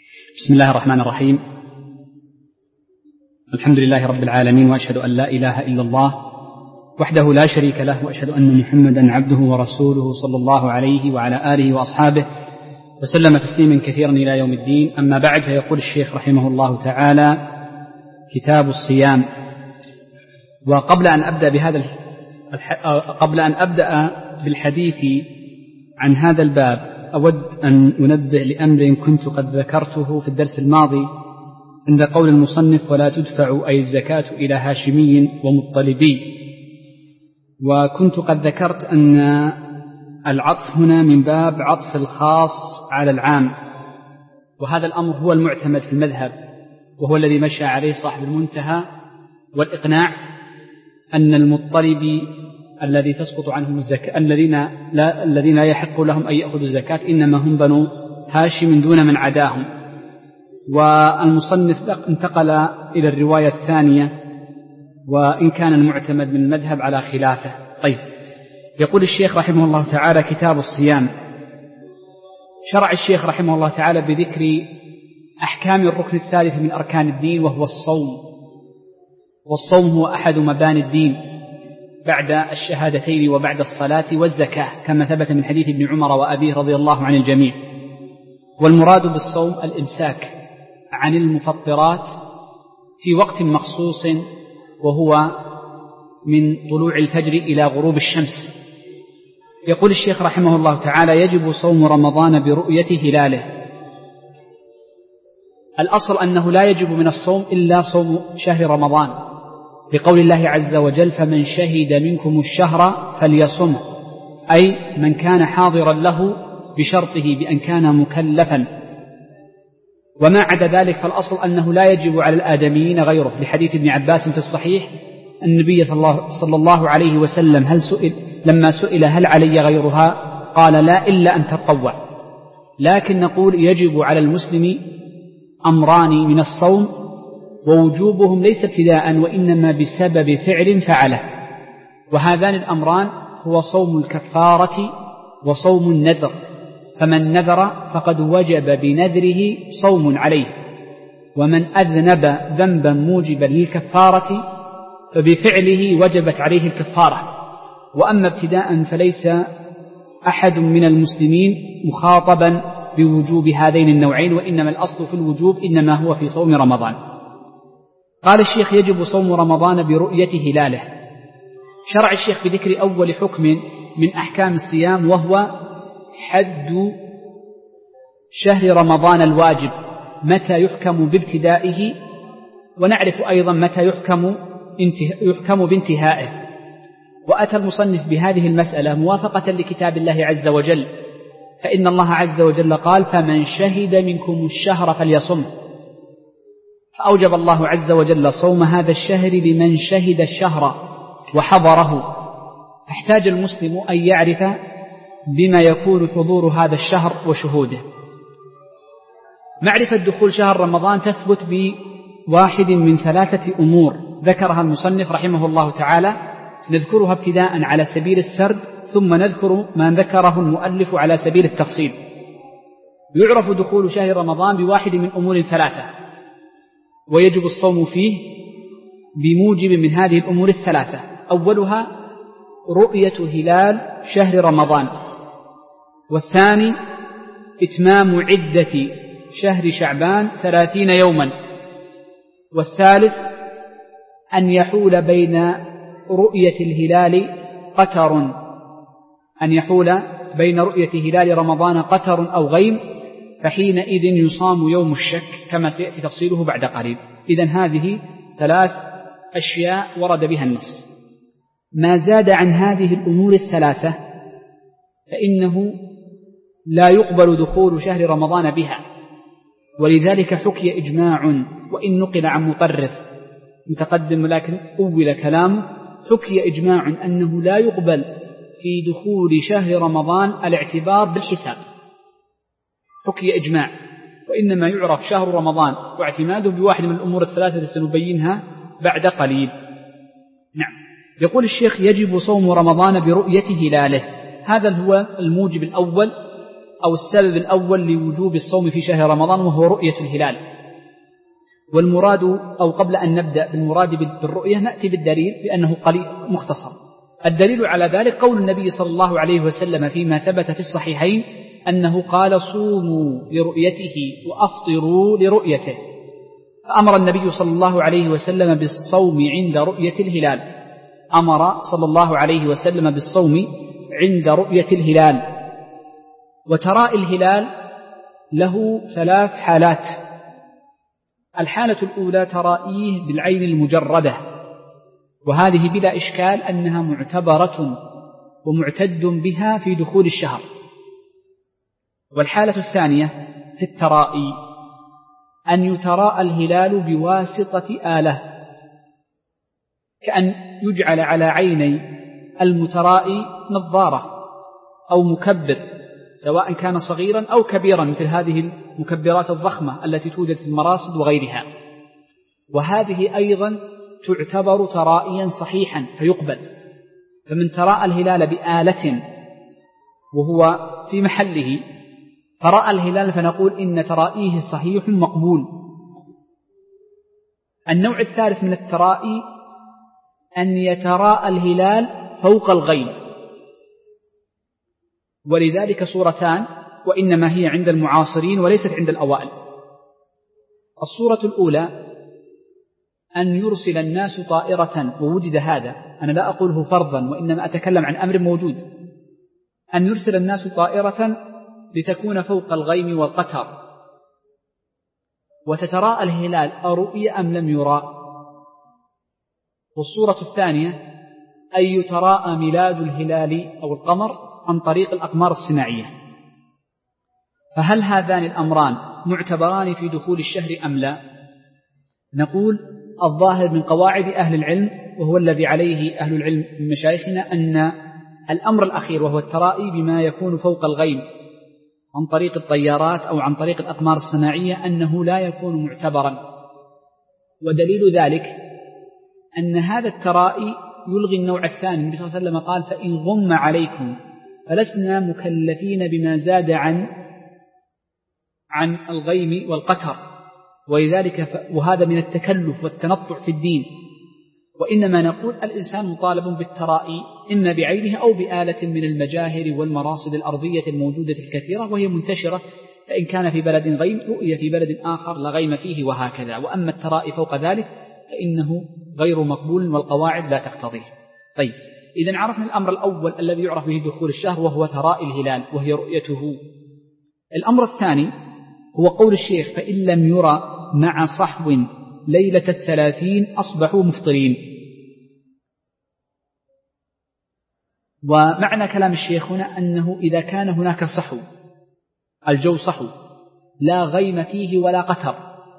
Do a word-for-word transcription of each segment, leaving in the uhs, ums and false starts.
بسم الله الرحمن الرحيم. الحمد لله رب العالمين، وأشهد أن لا إله إلا الله وحده لا شريك له، وأشهد أن محمدا عبده ورسوله صلى الله عليه وعلى آله وأصحابه وسلم تسليما كثيرا إلى يوم الدين. أما بعد، فيقول الشيخ رحمه الله تعالى: كتاب الصيام. وقبل أن أبدأ بهذا قبل أن أبدأ بالحديث عن هذا الباب، أود أن أنبه لأمر كنت قد ذكرته في الدرس الماضي عند قول المصنف: ولا تدفع أي الزكاة إلى هاشمي ومطلبي. وكنت قد ذكرت أن العطف هنا من باب عطف الخاص على العام، وهذا الأمر هو المعتمد في المذهب، وهو الذي مشى عليه صاحب المنتهى والإقناع، أن المطلب الذي تسقط عنهم الزكاة الذين لا, الذين لا يحق لهم أن يأخذوا الزكاة إنما هم بنو هاشم دون من عداهم. والمصنف انتقل إلى الرواية الثانية، وإن كان المعتمد من المذهب على خلافه. طيب، يقول الشيخ رحمه الله تعالى: كتاب الصيام. شرع الشيخ رحمه الله تعالى بذكر أحكام الركن الثالث من أركان الدين، وهو الصوم. والصوم هو أحد مباني الدين بعد الشهادتين وبعد الصلاة والزكاة، كما ثبت من حديث ابن عمر وأبيه رضي الله عن الجميع. والمراد بالصوم الإمساك عن المفطرات في وقت مخصوص، وهو من طلوع الفجر إلى غروب الشمس. يقول الشيخ رحمه الله تعالى: يجب صوم رمضان برؤية هلاله. الأصل أنه لا يجب من الصوم إلا صوم شهر رمضان، لقول الله عز وجل: فمن شهد منكم الشهر فليصمه، أي من كان حاضرا له بشرطه بأن كان مكلفا. وما عدا ذلك فالأصل أنه لا يجب على الآدميين غيره، لحديث ابن عباس في الصحيح: النبي صلى الله عليه وسلم هل سئل لما سئل هل علي غيرها قال: لا، إلا أن تطوع. لكن نقول يجب على المسلم أمران من الصوم، ووجوبهم ليس ابتداء وإنما بسبب فعل فعله، وهذان الأمران هو صوم الكفارة وصوم النذر. فمن نذر فقد وجب بنذره صوم عليه، ومن أذنب ذنبا موجبا للكفارة فبفعله وجبت عليه الكفارة. وأما ابتداء فليس أحد من المسلمين مخاطبا بوجوب هذين النوعين، وإنما الأصل في الوجوب إنما هو في صوم رمضان. قال الشيخ: يجب صوم رمضان برؤية هلاله. شرع الشيخ بذكر أول حكم من أحكام الصيام، وهو حد شهر رمضان الواجب، متى يحكم بابتدائه، ونعرف أيضا متى يحكم يحكم بانتهائه. وأتى المصنف بهذه المسألة موافقة لكتاب الله عز وجل، فإن الله عز وجل قال: فمن شهد منكم الشهر فليصمه. فأوجب الله عز وجل صوم هذا الشهر لمن شهد الشهر وحضره. فاحتاج المسلم أن يعرف بما يكون حضور هذا الشهر وشهوده. معرفة دخول شهر رمضان تثبت بواحد من ثلاثة أمور ذكرها المصنف رحمه الله تعالى، نذكرها ابتداء على سبيل السرد، ثم نذكر ما ذكره المؤلف على سبيل التفصيل. يعرف دخول شهر رمضان بواحد من أمور ثلاثة، ويجب الصوم فيه بموجب من هذه الأمور الثلاثة. أولها رؤية هلال شهر رمضان، والثاني إتمام عدة شهر شعبان ثلاثين يوما، والثالث أن يحول بين رؤية الهلال قتر أن يحول بين رؤية هلال رمضان قتر أو غيم، فحينئذ يصام يوم الشك، كما سيأتي تفصيله بعد قليل. إذن هذه ثلاث أشياء ورد بها النص. ما زاد عن هذه الأمور الثلاثة فإنه لا يقبل دخول شهر رمضان بها، ولذلك حكي إجماع، وإن نقل عن مطرف متقدم لكن أول كلامه، حكي إجماع أنه لا يقبل في دخول شهر رمضان الاعتبار بالحساب. حكي إجماع، وإنما يعرف شهر رمضان واعتماده بواحد من الأمور الثلاثة التي سنبينها بعد قليل. نعم. يقول الشيخ: يجب صوم رمضان برؤية هلاله. هذا هو الموجب الأول أو السبب الأول لوجوب الصوم في شهر رمضان وهو رؤية الهلال. والمراد، أو قبل أن نبدأ بالمراد بالرؤية نأتي بالدليل لأنه قليل مختصر. الدليل على ذلك قول النبي صلى الله عليه وسلم فيما ثبت في الصحيحين أنه قال صوموا لرؤيته وأفطروا لرؤيته، فأمر النبي صلى الله عليه وسلم بالصوم عند رؤية الهلال، أمر صلى الله عليه وسلم بالصوم عند رؤية الهلال. وتراء الهلال له ثلاث حالات. الحالة الأولى ترائيه بالعين المجردة، وهذه بلا إشكال أنها معتبرة ومعتد بها في دخول الشهر. والحالة الثانية في الترائي أن يتراءى الهلال بواسطة آلة، كأن يجعل على عيني المترائي نظارة أو مكبر، سواء كان صغيرا أو كبيرا، مثل هذه المكبرات الضخمة التي توجد في المراصد وغيرها. وهذه أيضا تعتبر ترائيا صحيحا فيقبل. فمن تراءى الهلال بآلة وهو في محله فرأى الهلال فنقول إن ترائيه صحيح مقبول. النوع الثالث من الترائي أن يتراءى الهلال فوق الغيم، ولذلك صورتان، وإنما هي عند المعاصرين وليست عند الأوائل. الصورة الأولى أن يرسل الناس طائرة، ووجد هذا، أنا لا أقوله فرضا وإنما أتكلم عن أمر موجود، أن يرسل الناس طائرة لتكون فوق الغيم والقتر وتتراءى الهلال أرؤي أم لم يرى. والصورة الثانية أن يتراءى ميلاد الهلال أو القمر عن طريق الأقمار الصناعية. فهل هذان الأمران معتبران في دخول الشهر أم لا؟ نقول الظاهر من قواعد أهل العلم، وهو الذي عليه أهل العلم من مشايخنا، أن الأمر الأخير وهو الترائي بما يكون فوق الغيم عن طريق الطيارات أو عن طريق الأقمار الصناعية أنه لا يكون معتبرا. ودليل ذلك أن هذا الترائي يلغي النوع الثاني. النبي صلى الله عليه وسلم قال فإن غم عليكم فلسنا مكلفين بما زاد عن عن الغيم والقتر، ولذلك وهذا من التكلف والتنطع في الدين. وإنما نقول الإنسان مطالب بالترائي إما بعينه أو بآلة من المجاهر والمراصد الأرضية الموجودة الكثيرة وهي منتشرة، فإن كان في بلد غيم رؤية في بلد آخر لا غيم فيه وهكذا. وأما الترائي فوق ذلك فإنه غير مقبول والقواعد لا تقتضيه. طيب، إذن عرفنا الأمر الأول الذي يعرف به دخول الشهر وهو ترائي الهلال وهي رؤيته. الأمر الثاني هو قول الشيخ فإن لم يرى مع صحو ليلة الثلاثين أصبحوا مفطرين. ومعنى كلام الشيخ هنا أنه إذا كان هناك صحو، الجو صحو لا غيم فيه ولا قتر،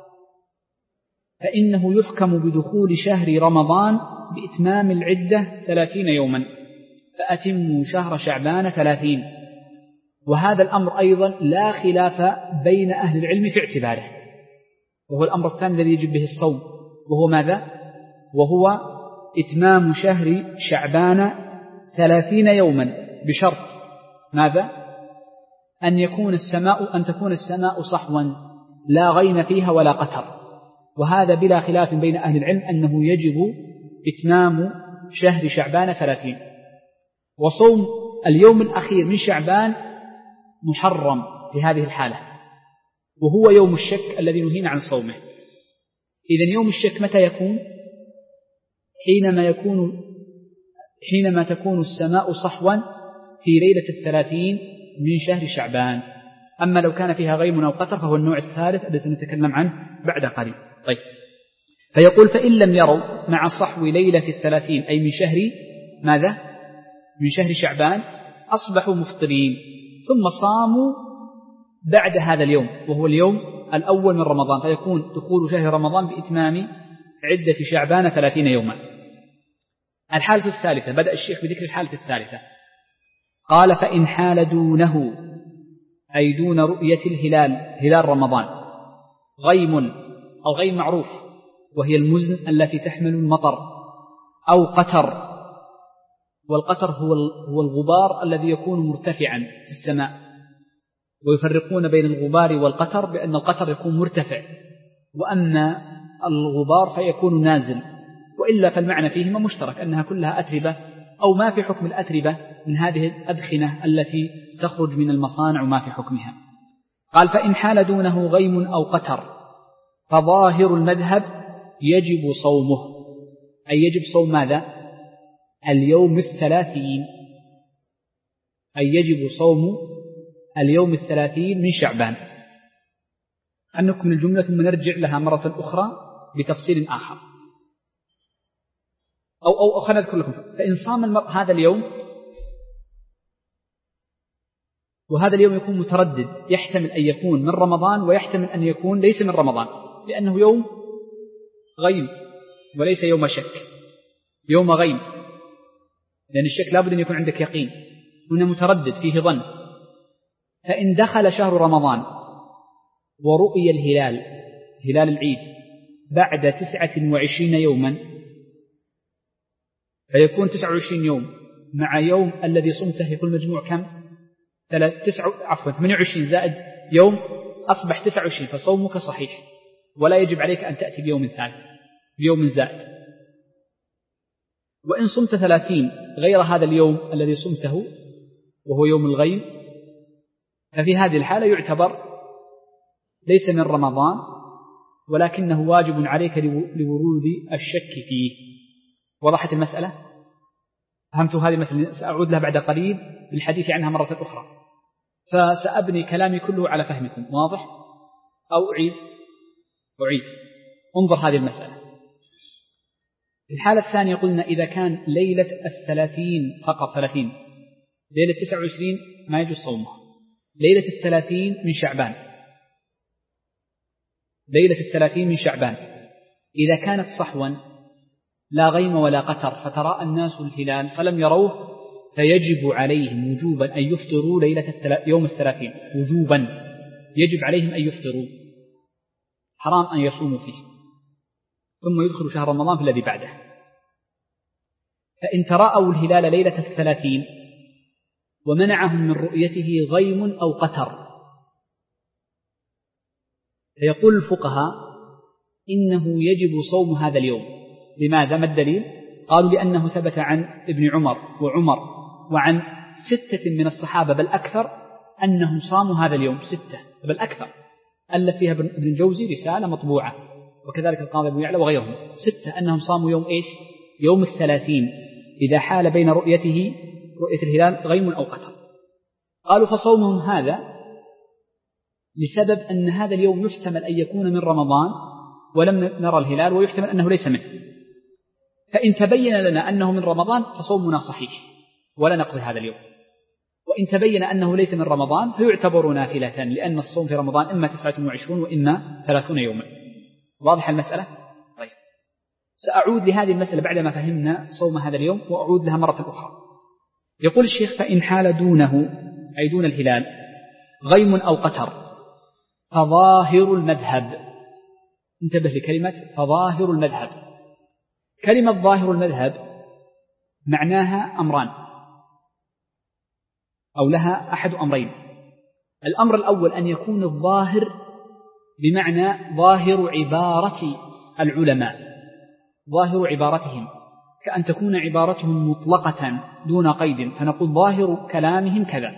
فإنه يحكم بدخول شهر رمضان بإتمام العدة ثلاثين يوما، فأتموا شهر شعبان ثلاثين. وهذا الأمر أيضا لا خلاف بين أهل العلم في اعتباره، وهو الأمر الثاني الذي يجب به الصوم، وهو ماذا؟ وهو إتمام شهر شعبان ثلاثين يوما، بشرط ماذا؟ أن يكون السماء أن تكون السماء صحوا لا غيم فيها ولا قتر. وهذا بلا خلاف بين أهل العلم أنه يجب إتمام شهر شعبان ثلاثين. وصوم اليوم الأخير من شعبان محرم في هذه الحالة، وهو يوم الشك الذي نهينا عن صومه. إذن يوم الشك متى يكون؟ حينما يكون حينما تكون السماء صحوا في ليلة الثلاثين من شهر شعبان. أما لو كان فيها غيم أو قطر فهو النوع الثالث الذي سنتكلم عنه بعد قليل. طيب، فيقول فإن لم يروا مع صحو ليلة الثلاثين أي من شهر ماذا؟ من شهر شعبان أصبحوا مفطرين، ثم صاموا بعد هذا اليوم وهو اليوم الأول من رمضان، فيكون دخول شهر رمضان بإتمام عدة شعبان ثلاثين يوما. الحالة الثالثة، بدأ الشيخ بذكر الحالة الثالثة، قال فإن حال دونه أي دون رؤية الهلال، هلال رمضان، غيم، الغيم معروف وهي المزن التي تحمل المطر، أو قتر، والقتر هو هو الغبار الذي يكون مرتفعا في السماء، ويفرقون بين الغبار والقطر بأن القطر يكون مرتفع وأما الغبار فيكون نازل، وإلا فالمعنى فيهما مشترك أنها كلها أتربة أو ما في حكم الأتربة من هذه الأدخنة التي تخرج من المصانع وما في حكمها. قال فإن حال دونه غيم أو قتر فظاهر المذهب يجب صومه، أي يجب صوم ماذا؟ اليوم الثلاثين، أي يجب صوم اليوم الثلاثين من شعبان. أنكم الجملة ثم نرجع لها مرة أخرى بتفصيل آخر. أو أو خلنا أذكر لكم، فإن صام المرء هذا اليوم، وهذا اليوم يكون متردد، يحتمل أن يكون من رمضان ويحتمل أن يكون ليس من رمضان، لأنه يوم غيم وليس يوم شك، يوم غيم، لأن الشك لابد أن يكون عندك يقين، هنا متردد فيه ظن. فإن دخل شهر رمضان ورؤي الهلال، هلال العيد، بعد تسعة وعشرين يوما، فيكون تسعة وعشرين يوم مع يوم الذي صمته يكون مجموع كم؟ تسعة عفوا ثمانية وعشرين زائد يوم أصبح تسعة وعشرين، فصومك صحيح ولا يجب عليك أن تأتي بيوم ثالث بيوم زائد. وإن صمت ثلاثين غير هذا اليوم الذي صمته وهو يوم الغيم، ففي هذه الحالة يعتبر ليس من رمضان ولكنه واجب عليك لورود الشك فيه. وضحت المسألة؟ فهمت هذه المسألة؟ سأعود لها بعد قليل بالحديث عنها مرة أخرى، فسأبني كلامي كله على فهمكم. واضح؟ أو أعيد؟ أعيد. انظر هذه المسألة. في الحالة الثانية قلنا إذا كان ليلة الثلاثين فقط، ثلاثين، ليلة تسعة وعشرين ما يجوز صومها، ليلة الثلاثين من شعبان، ليلة الثلاثين من شعبان إذا كانت صحوا لا غيم ولا قتر فتراءى الناس الهلال فلم يروه، فيجب عليهم وجوبا أن يفطروا ليلة يوم الثلاثين، وجوبا يجب عليهم أن يفطروا، حرام أن يصوموا فيه، ثم يدخل شهر رمضان في الذي بعده. فإن تراءوا الهلال ليلة الثلاثين ومنعهم من رؤيته غيم أو قتر، فيقول الفقهاء إنه يجب صوم هذا اليوم. لماذا؟ ما الدليل؟ قالوا لأنه ثبت عن ابن عمر وعمر وعن ستة من الصحابة بل أكثر أنهم صاموا هذا اليوم، ستة بل أكثر، ألف فيها ابن الجوزي رسالة مطبوعة، وكذلك القاضي أبو يعلى وغيرهم، ستة أنهم صاموا يوم إيش؟ يوم الثلاثين إذا حال بين رؤيته رؤية الهلال غيم أو قتر. قالوا فصومهم هذا لسبب أن هذا اليوم يحتمل أن يكون من رمضان ولم نرى الهلال، ويحتمل أنه ليس منه، فإن تبين لنا أنه من رمضان فصومنا صحيح ولا نقضي هذا اليوم، وإن تبين أنه ليس من رمضان فيعتبر نافلة، لأن الصوم في رمضان إما تسعة وعشرون وإما ثلاثون يوما. واضح المسألة؟ طيب، سأعود لهذه المسألة بعدما فهمنا صوم هذا اليوم وأعود لها مرة أخرى. يقول الشيخ فإن حال دونه أي دون الهلال غيم أو قتر فظاهر المذهب، انتبه لكلمة فظاهر المذهب. كلمة ظاهر المذهب معناها أمران أو لها أحد أمرين. الأمر الأول أن يكون الظاهر بمعنى ظاهر عبارة العلماء، ظاهر عبارتهم، كأن تكون عبارتهم مطلقة دون قيد فنقول ظاهر كلامهم كذا.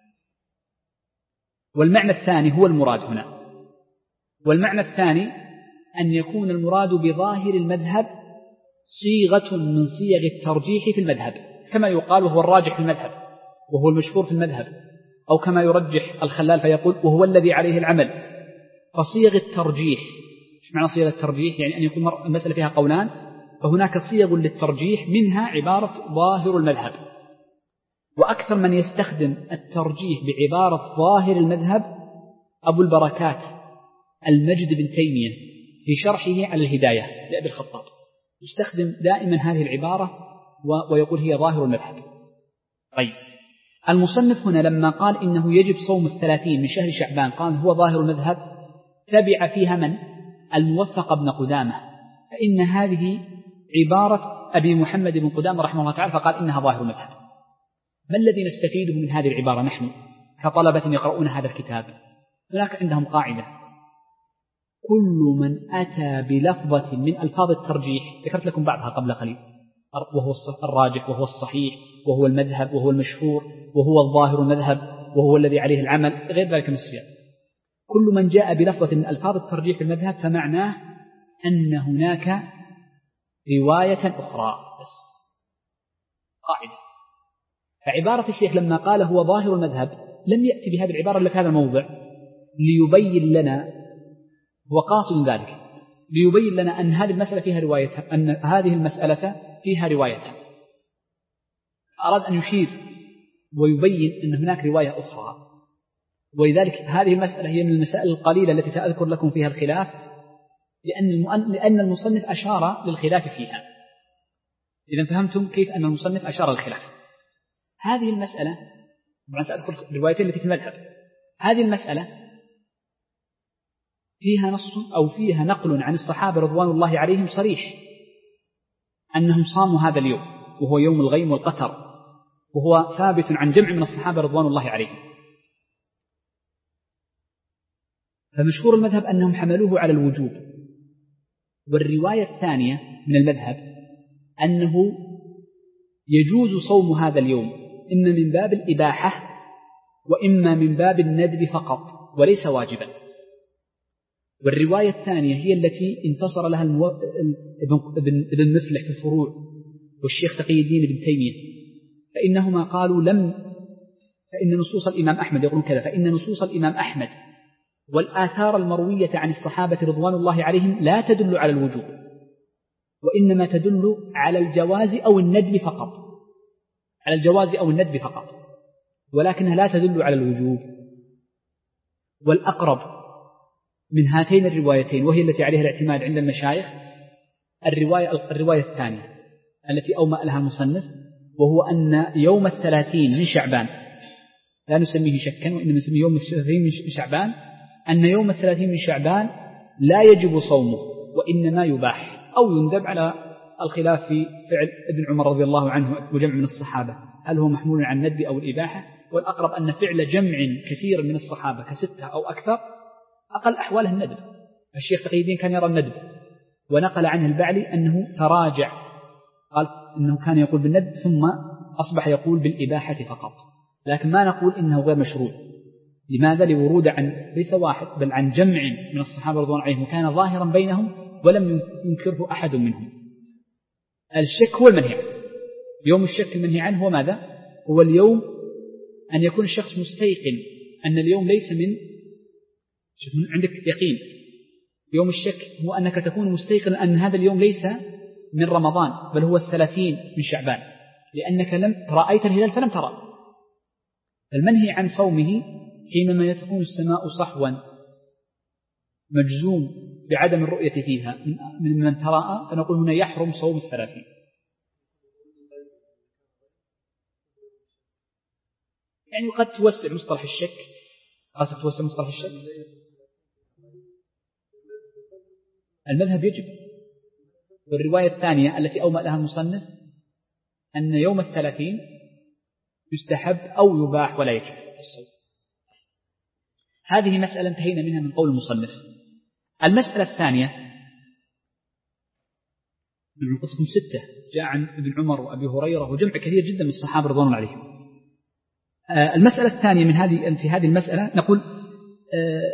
والمعنى الثاني هو المراد هنا، والمعنى الثاني أن يكون المراد بظاهر المذهب صيغة من صيغ الترجيح في المذهب، كما يقال وهو الراجح في المذهب وهو المشهور في المذهب، أو كما يرجح الخلال فيقول وهو الذي عليه العمل. فصيغ الترجيح، إيش معنى صيغ الترجيح؟ يعني أن يكون المسألة فيها قولان، فهناك صيغ للترجيح منها عبارة ظاهر المذهب. وأكثر من يستخدم الترجيح بعبارة ظاهر المذهب أبو البركات المجد بن تيمية في شرحه على الهداية لأبي الخطاب، يستخدم دائما هذه العبارة ويقول هي ظاهر المذهب. طيب، المصنف هنا لما قال إنه يجب صوم الثلاثين من شهر شعبان قال هو ظاهر المذهب، تبع فيها من؟ الموفق بن قدامة، فإن هذه عبارة أبي محمد بن قدامة رحمه الله تعالى، فقال إنها ظاهر المذهب. ما الذي نستفيده من هذه العبارة نحن؟ كطلبة يقرؤون هذا الكتاب. هناك عندهم قاعدة: كل من أتى بلفظة من ألفاظ الترجيح، ذكرت لكم بعضها قبل قليل، وهو الراجح وهو الصحيح وهو المذهب وهو المشهور وهو الظاهر المذهب وهو الذي عليه العمل، غير ذلك من السياق. كل من جاء بلفظة من ألفاظ الترجيح في المذهب فمعناه أن هناك رواية أخرى بس. قاعدة. فعبارة الشيخ لما قال هو ظاهر المذهب لم يأتي بهذه العبارة إلا في هذا الموضع ليبين لنا، هو قاصد ذلك، ليبين لنا أن هذه المسألة فيها رواية، أن هذه المسألة فيها رواية. أراد أن يشير ويبين أن هناك رواية أخرى، ولذلك هذه المسألة هي من المسائل القليلة التي سأذكر لكم فيها الخلاف، لأن لأن المصنف أشار للخلاف فيها. إذا فهمتم كيف أن المصنف أشار للخلاف. هذه المسألة، طبعا سأذكر الروايتين التي في المذهب. هذه المسألة فيها نص أو فيها نقل عن الصحابة رضوان الله عليهم صريح أنهم صاموا هذا اليوم وهو يوم الغيم والقتر، وهو ثابت عن جمع من الصحابة رضوان الله عليهم. فمشهور المذهب أنهم حملوه على الوجوب. والرواية الثانية من المذهب أنه يجوز صوم هذا اليوم إما من باب الإباحة وإما من باب الندب فقط وليس واجبا. والرواية الثانية هي التي انتصر لها المو... ابن مفلح في الفروع والشيخ تقي الدين ابن تيمية، فإنهما قالوا لم فإن نصوص الإمام أحمد يقولون كذا، فإن نصوص الإمام أحمد والآثار المروية عن الصحابة رضوان الله عليهم لا تدل على الوجوب، وإنما تدل على الجواز أو الندب فقط، على الجواز أو الندب فقط، ولكنها لا تدل على الوجوب. والأقرب من هاتين الروايتين وهي التي عليها الاعتماد عند المشايخ الرواية, الرواية الثانية التي أومأ لها المصنف، وهو أن يوم الثلاثين من شعبان، لا نسميه شكا وإنما نسميه يوم الثلاثين من شعبان، أن يوم الثلاثين من شعبان لا يجب صومه وإنما يباح أو يندب، على الخلاف في فعل ابن عمر رضي الله عنه وجمع من الصحابة هل هو محمول عن الندب أو الإباحة. والأقرب أن فعل جمع كثير من الصحابة كستة أو أكثر أقل أحواله الندب. الشيخ تقي الدين كان يرى الندب، ونقل عنه البعلي أنه تراجع، قال أنه كان يقول بالندب ثم أصبح يقول بالإباحة فقط، لكن ما نقول إنه غير مشروع. لماذا؟ لورود عن ليس واحد بل عن جمع من الصحابة رضوان عليهم وكان ظاهرا بينهم ولم ينكره أحد منهم. الشك هو المنهي عنه. يوم الشك المنهي عنه هو ماذا؟ هو اليوم أن يكون الشخص مستيقن أن اليوم ليس من شوف عندك يقين. يوم الشك هو أنك تكون مستيقن أن هذا اليوم ليس من رمضان بل هو الثلاثين من شعبان، لأنك لم رأيت الهلال فلم ترى. المنهي عن صومه حينما تكون السماء صحوا مجزوم بعدم الرؤية فيها من من تراءى، فنقول هنا يحرم صوم الثلاثين. يعني قد توسع مصطلح الشك، قد توسع مصطلح الشك. المذهب يجب. والرواية الثانية التي أومأ لها المصنف أن يوم الثلاثين يستحب أو يباح ولا يجب الصوم. هذه مسألة انتهينا منها من قول المصنف. المسألة الثانية من قصتهم ستة جاء عن ابن عمر وأبي هريرة وجمع كثير جدا من الصحابة رضوان الله عليهم. المسألة الثانية من هذه في هذه المسألة نقول آه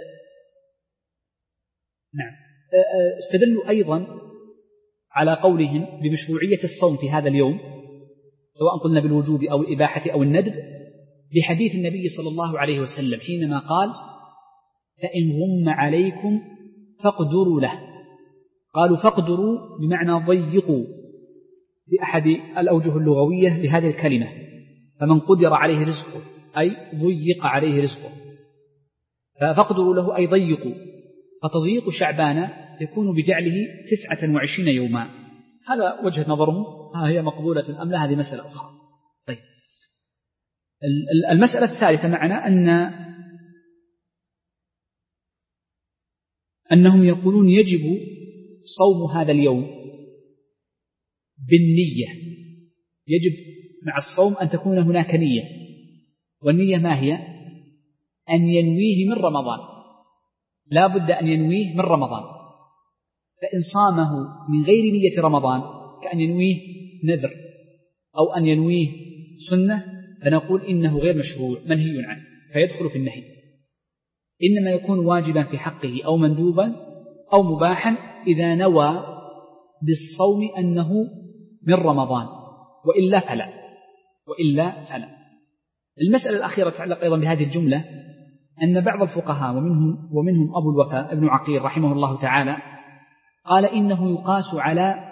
نعم آه استدلوا أيضا على قولهم بمشروعية الصوم في هذا اليوم سواء قلنا بالوجوب أو الإباحة أو الندب بحديث النبي صلى الله عليه وسلم حينما قال فإن غم عليكم فاقدروا له. قالوا فاقدروا بمعنى ضيقوا بأحد الأوجه اللغوية لهذه الكلمة، فمن قدر عليه رزقه أي ضيق عليه رزقه، فاقدروا له أي ضيقوا. فتضييق شعبان يكون بجعله تسعة وعشرين يوما. هذا وجهة نظرهم، ها هي مقبولة أم لا هذه مسألة أخرى. طيب المسألة الثالثة معنا أن أنهم يقولون يجب صوم هذا اليوم بالنية. يجب مع الصوم أن تكون هناك نية، والنية ما هي؟ أن ينويه من رمضان، لا بد أن ينويه من رمضان. فإن صامه من غير نية رمضان كأن ينويه نذر أو أن ينويه سنة، فنقول إنه غير مشروع منهي عنه فيدخل في النهي، إنما يكون واجبا في حقه أو مندوبا أو مباحا إذا نوى بالصوم أنه من رمضان، وإلا فلا وإلا فلا. المسألة الأخيرة تتعلق أيضا بهذه الجملة، أن بعض الفقهاء ومنهم, ومنهم أبو الوفاء ابن عقيل رحمه الله تعالى قال إنه يقاس على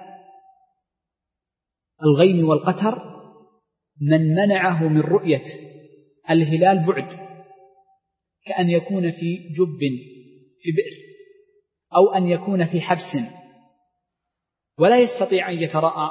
الغيم والقتر من منعه من رؤية الهلال بعد، كأن يكون في جب في بئر أو أن يكون في حبس ولا يستطيع أن يتراءى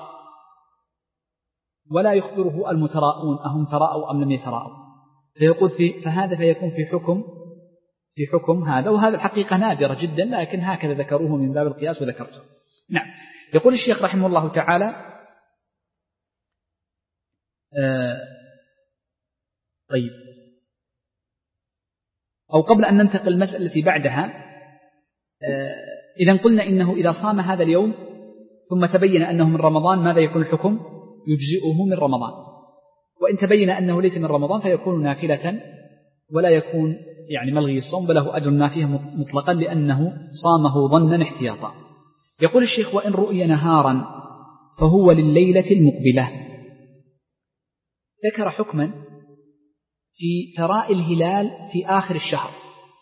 ولا يخبره المتراءون أهم تراءوا أم لم يتراءوا، فيقول في فهذا فيكون في حكم في حكم هذا، وهذا الحقيقة نادرة جدا لكن هكذا ذكروه من باب القياس وذكرته. نعم. يقول الشيخ رحمه الله تعالى آه طيب أو قبل أن ننتقل المسألة التي بعدها، آه إذا قلنا إنه إذا صام هذا اليوم ثم تبين أنه من رمضان ماذا يكون الحكم؟ يجزئه من رمضان، وإن تبين أنه ليس من رمضان فيكون نافلة ولا يكون يعني ملغي الصوم بل له أجر نافيه مطلقا لأنه صامه ظنا احتياطا. يقول الشيخ وإن رؤي نهارا فهو لليلة المقبلة. ذكر حكما في تراء الهلال في آخر الشهر،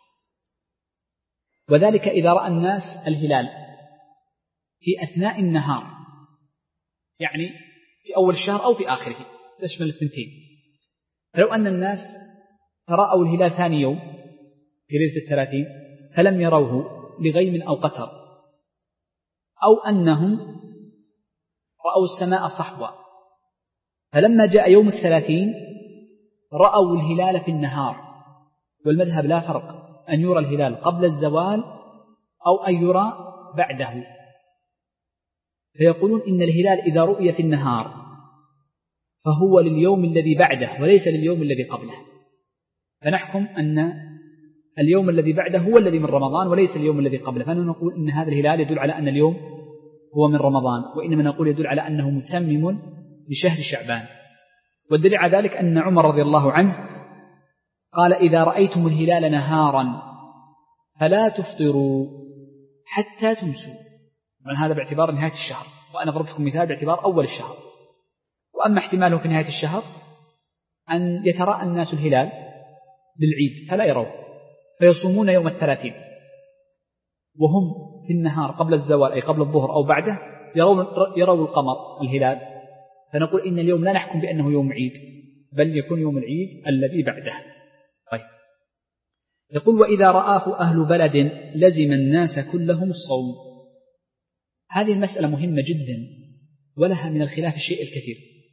وذلك إذا رأى الناس الهلال في أثناء النهار، يعني في أول الشهر أو في آخره تشمل الثنتين. فلو أن الناس تراءوا الهلال ثاني يوم في ليلة الثلاثين فلم يروه لغيم أو قتر، أو أنهم رأوا السماء صحوا، فلما جاء يوم الثلاثين رأوا الهلال في النهار، والمذهب لا فرق أن يرى الهلال قبل الزوال أو أن يرى بعده، فيقولون إن الهلال إذا رؤي في النهار فهو لليوم الذي بعده وليس لليوم الذي قبله، فنحكم أن اليوم الذي بعده هو الذي من رمضان وليس اليوم الذي قبله، فنقول إن هذا الهلال يدل على أن اليوم هو من رمضان، وإنما نقول يدل على أنه متمم لشهر شعبان. والدليل على ذلك أن عمر رضي الله عنه قال إذا رأيتم الهلال نهارا فلا تفطروا حتى تمسوا، من هذا باعتبار نهاية الشهر، وأنا ضربت لكم مثال باعتبار أول الشهر. وأما احتماله في نهاية الشهر أن يتراءى الناس الهلال بالعيد فلا يروه فيصومون يوم الثلاثين وهم في النهار قبل الزوال أي قبل الظهر أو بعده يرون, يرون القمر الهلال، فنقول إن اليوم لا نحكم بأنه يوم عيد بل يكون يوم العيد الذي بعده. طيب. يقول وإذا رآه أهل بلد لزم الناس كلهم الصوم. هذه المسألة مهمة جدا ولها من الخلاف الشيء الكثير،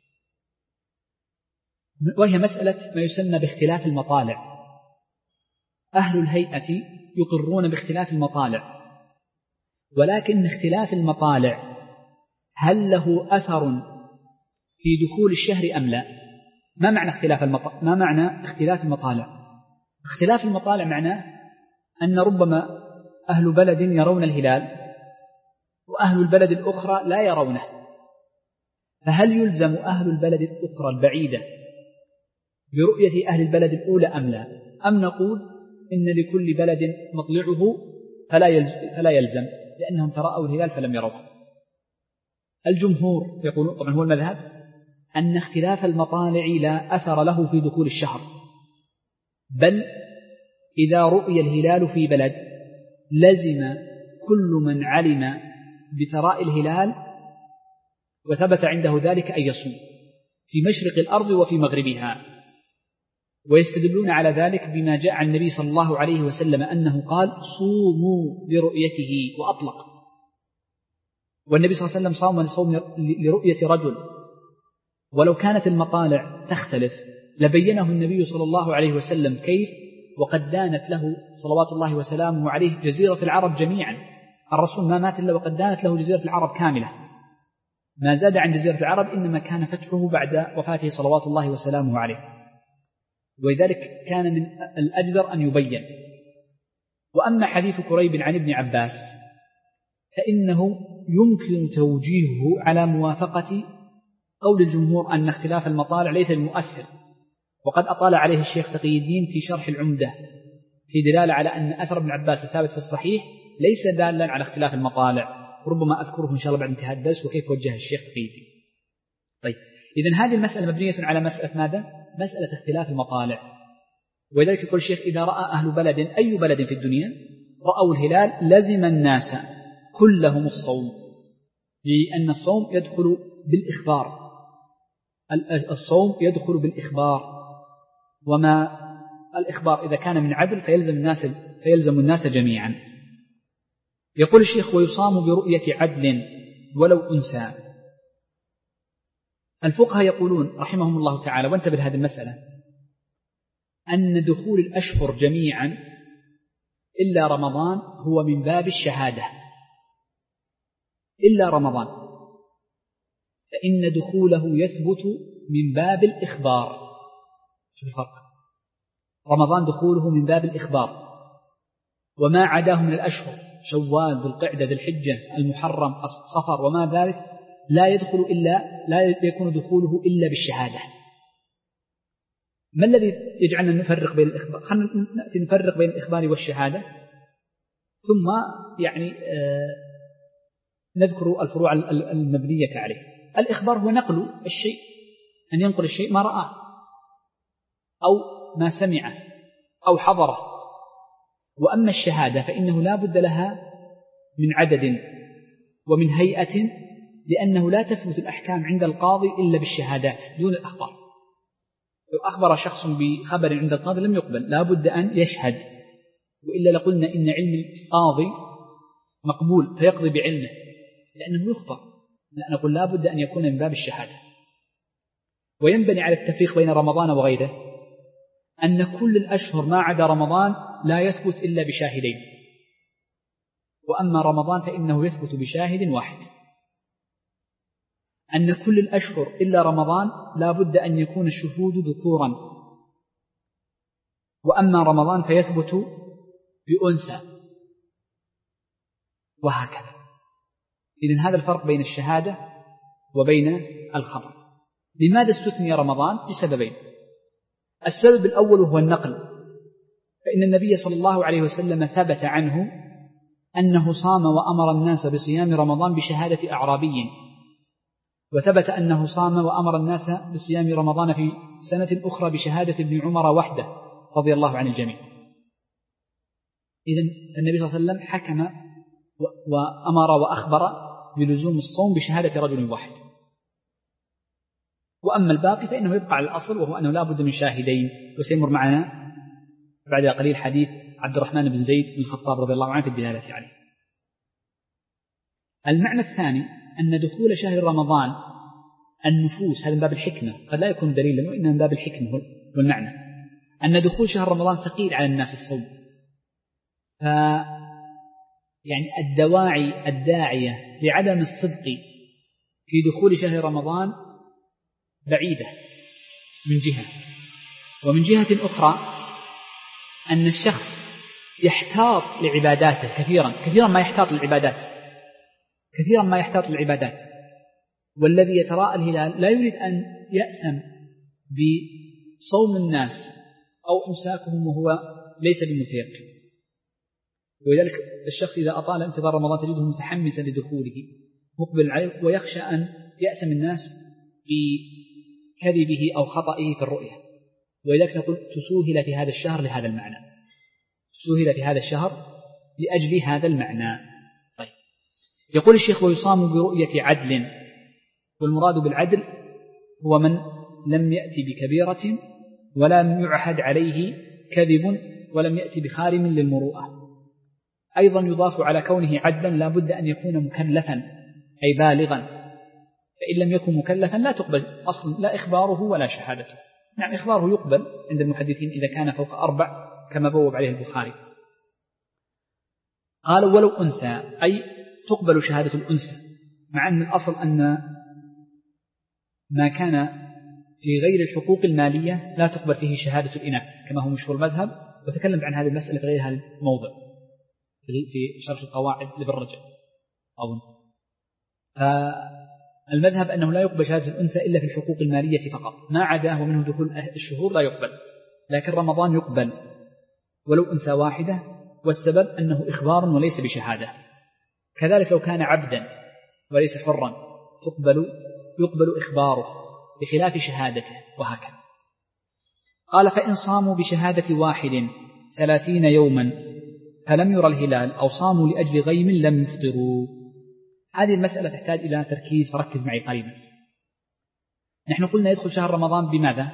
وهي مسألة ما يسمى باختلاف المطالع. أهل الهيئة يقرون باختلاف المطالع، ولكن اختلاف المطالع هل له أثر في دخول الشهر أم لا؟ ما معنى اختلاف المطالع؟ ما معنى اختلاف المطالع؟ اختلاف المطالع معناه أن ربما أهل بلد يرون الهلال وأهل البلد الأخرى لا يرونه، فهل يلزم أهل البلد الأخرى البعيدة برؤية أهل البلد الأولى أم لا؟ أم نقول إن لكل بلد مطلعه فلا يلزم, فلا يلزم لأنهم تراءوا الهلال فلم يروه؟ الجمهور يقولون طبعا هو المذهب أن اختلاف المطالع لا أثر له في دخول الشهر، بل إذا رؤي الهلال في بلد لزم كل من علم بتراء الهلال وثبت عنده ذلك أن يصوم في مشرق الأرض وفي مغربها. ويستدلون على ذلك بما جاء عن النبي صلى الله عليه وسلم أنه قال صوموا لرؤيته وأطلق، والنبي صلى الله عليه وسلم صام لصوم لرؤية رجل، ولو كانت المطالع تختلف لبينه النبي صلى الله عليه وسلم كيف، وقد دانت له صلوات الله وسلامه عليه جزيرة العرب جميعا. الرسول ما مات إلا وقد دانت له جزيرة العرب كاملة، ما زاد عن جزيرة العرب إنما كان فتحه بعد وفاته صلوات الله وسلامه عليه. ولذلك كان من الأجدر أن يبين. وأما حديث كريب عن ابن عباس فإنه يمكن توجيهه على موافقة قول الجمهور أن اختلاف المطالع ليس المؤثر، وقد أطال عليه الشيخ تقي الدين في شرح العمدة في دلالة على أن أثر ابن عباس الثابت في الصحيح ليس دالا على اختلاف المطالع، وربما أذكره إن شاء الله بعد انتهاء الدرس وكيف وجه الشيخ تقي الدين. طيب، إذن هذه المسألة مبنية على مسألة ماذا؟ مسألة اختلاف المطالع. ولذلك يقول الشيخ إذا رأى أهل بلد أي بلد في الدنيا رأوا الهلال لزم الناس كلهم الصوم، لأن الصوم يدخل بالإخبار، الصوم يدخل بالإخبار، وما الإخبار إذا كان من عدل فيلزم الناس فيلزم الناس جميعا. يقول الشيخ ويصام برؤية عدل ولو أنثى. الفقهاء يقولون رحمهم الله تعالى، وانتبه لهذه المسألة، أن دخول الأشهر جميعا إلا رمضان هو من باب الشهادة، إلا رمضان، فإن دخوله يثبت من باب الإخبار. شوف الفرق، رمضان دخوله من باب الإخبار، وما عداه من الأشهر شوال ذو القعدة ذو الحجة المحرم صفر وما ذلك لا يدخل إلا لا يكون دخوله إلا بالشهادة. ما الذي يجعلنا نفرق بين الإخبار؟ خلينا نأتي نفرق بين الإخبار والشهادة، ثم يعني آه نذكر الفروع المبنية عليه. الإخبار هو نقل الشيء، أن ينقل الشيء ما رآه أو ما سمعه أو حضره. وأما الشهادة فإنه لا بد لها من عدد ومن هيئة، لأنه لا تثبت الأحكام عند القاضي إلا بالشهادات دون الأخبار. لو أخبر شخص بخبر عند القاضي لم يقبل، لا بد أن يشهد، وإلا لقلنا إن علم القاضي مقبول فيقضي بعلمه لأنه يخبر، لا نقول لا بد أن يكون من باب الشهادة. وينبني على التفريق بين رمضان وغيره أن كل الأشهر ما عدا رمضان لا يثبت إلا بشاهدين، وأما رمضان فإنه يثبت بشاهد واحد. أن كل الأشهر إلا رمضان لا بد أن يكون الشهود ذكورا، وأما رمضان فيثبت بأنثى، وهكذا. إذن هذا الفرق بين الشهادة وبين الخبر. لماذا استثني رمضان؟ لسببين. السبب الأول هو النقل، فإن النبي صلى الله عليه وسلم ثبت عنه أنه صام وأمر الناس بصيام رمضان بشهادة أعرابي، وثبت أنه صام وأمر الناس بصيام رمضان في سنة أخرى بشهادة ابن عمر وحده رضي الله عن الجميع. إذن النبي صلى الله عليه وسلم حكم وأمر وأخبر بلزوم الصوم بشهادة رجل واحد. وأما الباقي فإنه يبقى على الأصل، وهو أنه لا بد من شاهدين، وسيمر معنا بعد قليل حديث عبد الرحمن بن زيد بن الخطاب رضي الله عنه في الدلالة عليه. المعنى الثاني أن دخول شهر رمضان النفوس، هذا من باب الحكمة، قد لا يكون دليلا وإنما من باب الحكمة والمعنى، أن دخول شهر رمضان ثقيل على الناس الصوم، ف يعني الدواعي الداعية لعدم الصدق في دخول شهر رمضان بعيدة من جهة، ومن جهة أخرى أن الشخص يحتاط لعباداته كثيرا كثيرا ما يحتاط للعبادات كثيرا ما يحتاط للعبادات والذي يتراءى الهلال لا يريد أن يأثم بصوم الناس أو إمساكهم وهو ليس بمتيقن. ولذلك الشخص إذا أطال انتظار رمضان تجده متحمسا لدخوله مقبل عليه، ويخشى أن يأثم الناس بكذبه أو خطئه في الرؤية. ولذلك نقول تسوهل في هذا الشهر لهذا المعنى، تسوهل في هذا الشهر لأجل هذا المعنى. طيب، يقول الشيخ ويصام برؤية عدل، والمراد بالعدل هو من لم يأتي بكبيرة ولم يعهد عليه كذب ولم يأتي بخارم للمروءة. أيضا يضاف على كونه عدلا لا بد أن يكون مكلفا أي بالغا، فإن لم يكن مكلفا لا تقبل أصلا لا إخباره ولا شهادته. نعم إخباره يقبل عند المحدثين إذا كان فوق أربع كما بوب عليه البخاري. قال ولو أنثى أي تقبل شهادة الأنثى، مع أن الأصل أن ما كان في غير الحقوق المالية لا تقبل فيه شهادة الإناث كما هو مشهور المذهب، وتكلمت عن هذه المسألة في غير هذا الموضع في شرح القواعد لابن رجب أظن. فالمذهب أنه لا يقبل شهادة الأنثى إلا في الحقوق المالية فقط، ما عداه ومنه دخول الشهور لا يقبل، لكن رمضان يقبل ولو أنثى واحدة، والسبب أنه إخبار وليس بشهادة. كذلك لو كان عبدا وليس حرا تقبل يقبل إخباره بخلاف شهادته، وهكذا. قال: فإن صاموا بشهادة واحد ثلاثين يوما فلم يرى الهلال أو صاموا لأجل غيم لم يفطروا. هذه المسألة تحتاج إلى تركيز، فركز معي قريبا. نحن قلنا يدخل شهر رمضان بماذا؟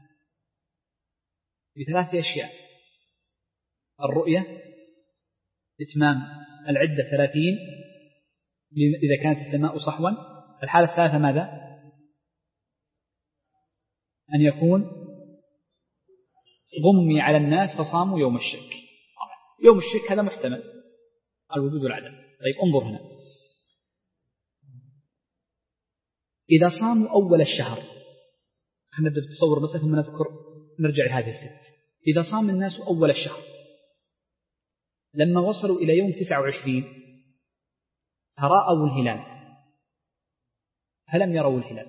بثلاثة أشياء: الرؤية، إتمام العدة ثلاثين إذا كانت السماء صحوا. الحالة الثالثة ماذا؟ أن يكون غمي على الناس فصاموا يوم الشك. يوم الشك هذا محتمل، الوجود والعدم. طيب انظر هنا، إذا صاموا أول الشهر، خلينا نبدأ بتصور بس ثم نذكر نرجع لهذه الست. إذا صام الناس أول الشهر لما وصلوا إلى يوم تسعة وعشرين تراءوا الهلال فلم يروا الهلال،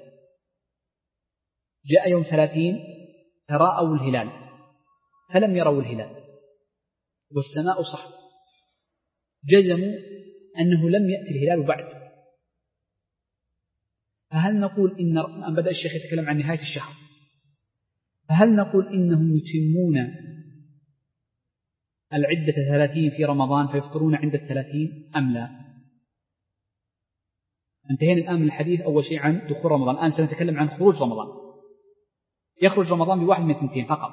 جاء يوم ثلاثين تراءوا الهلال فلم يروا الهلال والسماء صحو، جزموا أنه لم يأتي الهلال بعد. فهل نقول إن أن بدأ الشيخ يتكلم عن نهاية الشهر، فهل نقول إنهم يتمون العدة ثلاثين في رمضان فيفطرون عند الثلاثين أم لا؟ انتهينا الآن من الحديث أول شيء عن دخول رمضان، الآن سنتكلم عن خروج رمضان. يخرج رمضان بواحد من اثنتين فقط،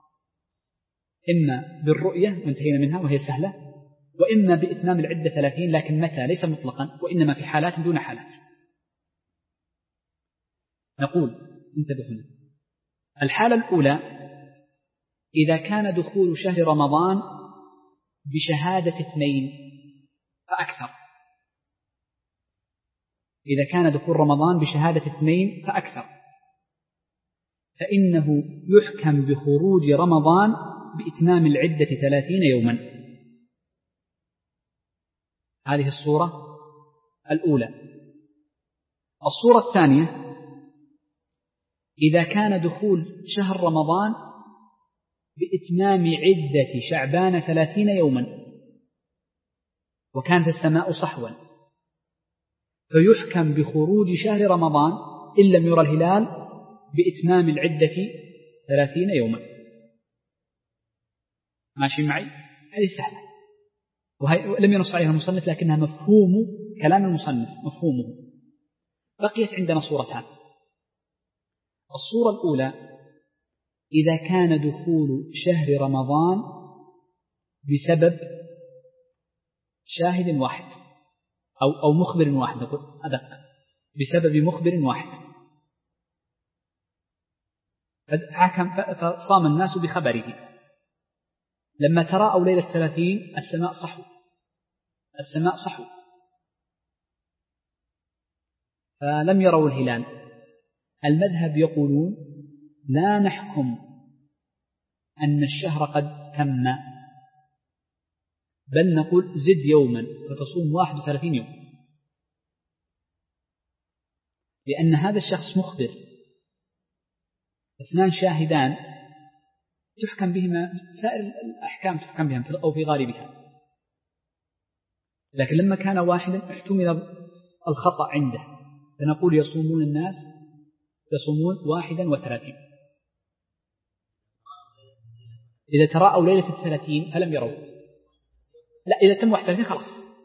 إما بالرؤية وانتهينا منها وهي سهلة، وإما بإتمام العدة ثلاثين، لكن متى؟ ليس مطلقا، وإنما في حالات دون حالات. نقول انتبه هنا، الحالة الأولى إذا كان دخول شهر رمضان بشهادة اثنين فأكثر، إذا كان دخول رمضان بشهادة اثنين فأكثر فإنه يحكم بخروج رمضان بإتمام العدة ثلاثين يوما. هذه الصورة الأولى. الصورة الثانية إذا كان دخول شهر رمضان بإتمام عدة شعبان ثلاثين يوما وكانت السماء صحوا، فيحكم بخروج شهر رمضان إن لم يرى الهلال بإتمام العدة ثلاثين يوما. ماشي معي؟ هذه سهلة، وهي لم ينص عليها المصنف لكنها مفهوم كلام المصنف مفهومه. بقيت عندنا صورتان. الصورة الأولى إذا كان دخول شهر رمضان بسبب شاهد واحد أو أو مخبر واحد، نقول أدق، بسبب مخبر واحد، فحكم فصام الناس بخبره. لما تراءوا ليلة الثلاثين السماء صحو، السماء صحو فلم يروا الهلال. المذهب يقولون لا نحكم أن الشهر قد تم، بل نقول زد يوما فتصوم واحد وثلاثين يوم، لأن هذا الشخص مخبر، اثنان شاهدان تحكم بهما سائر الأحكام تحكم بهم أو في غالبها، لكن لما كان واحدا احتمل الخطأ عنده، فنقول يصومون الناس يصومون واحدا وثلاثين. إذا تراءوا ليلة الثلاثين فلم يروا، لا إذا تم واحد وثلاثين خلاص،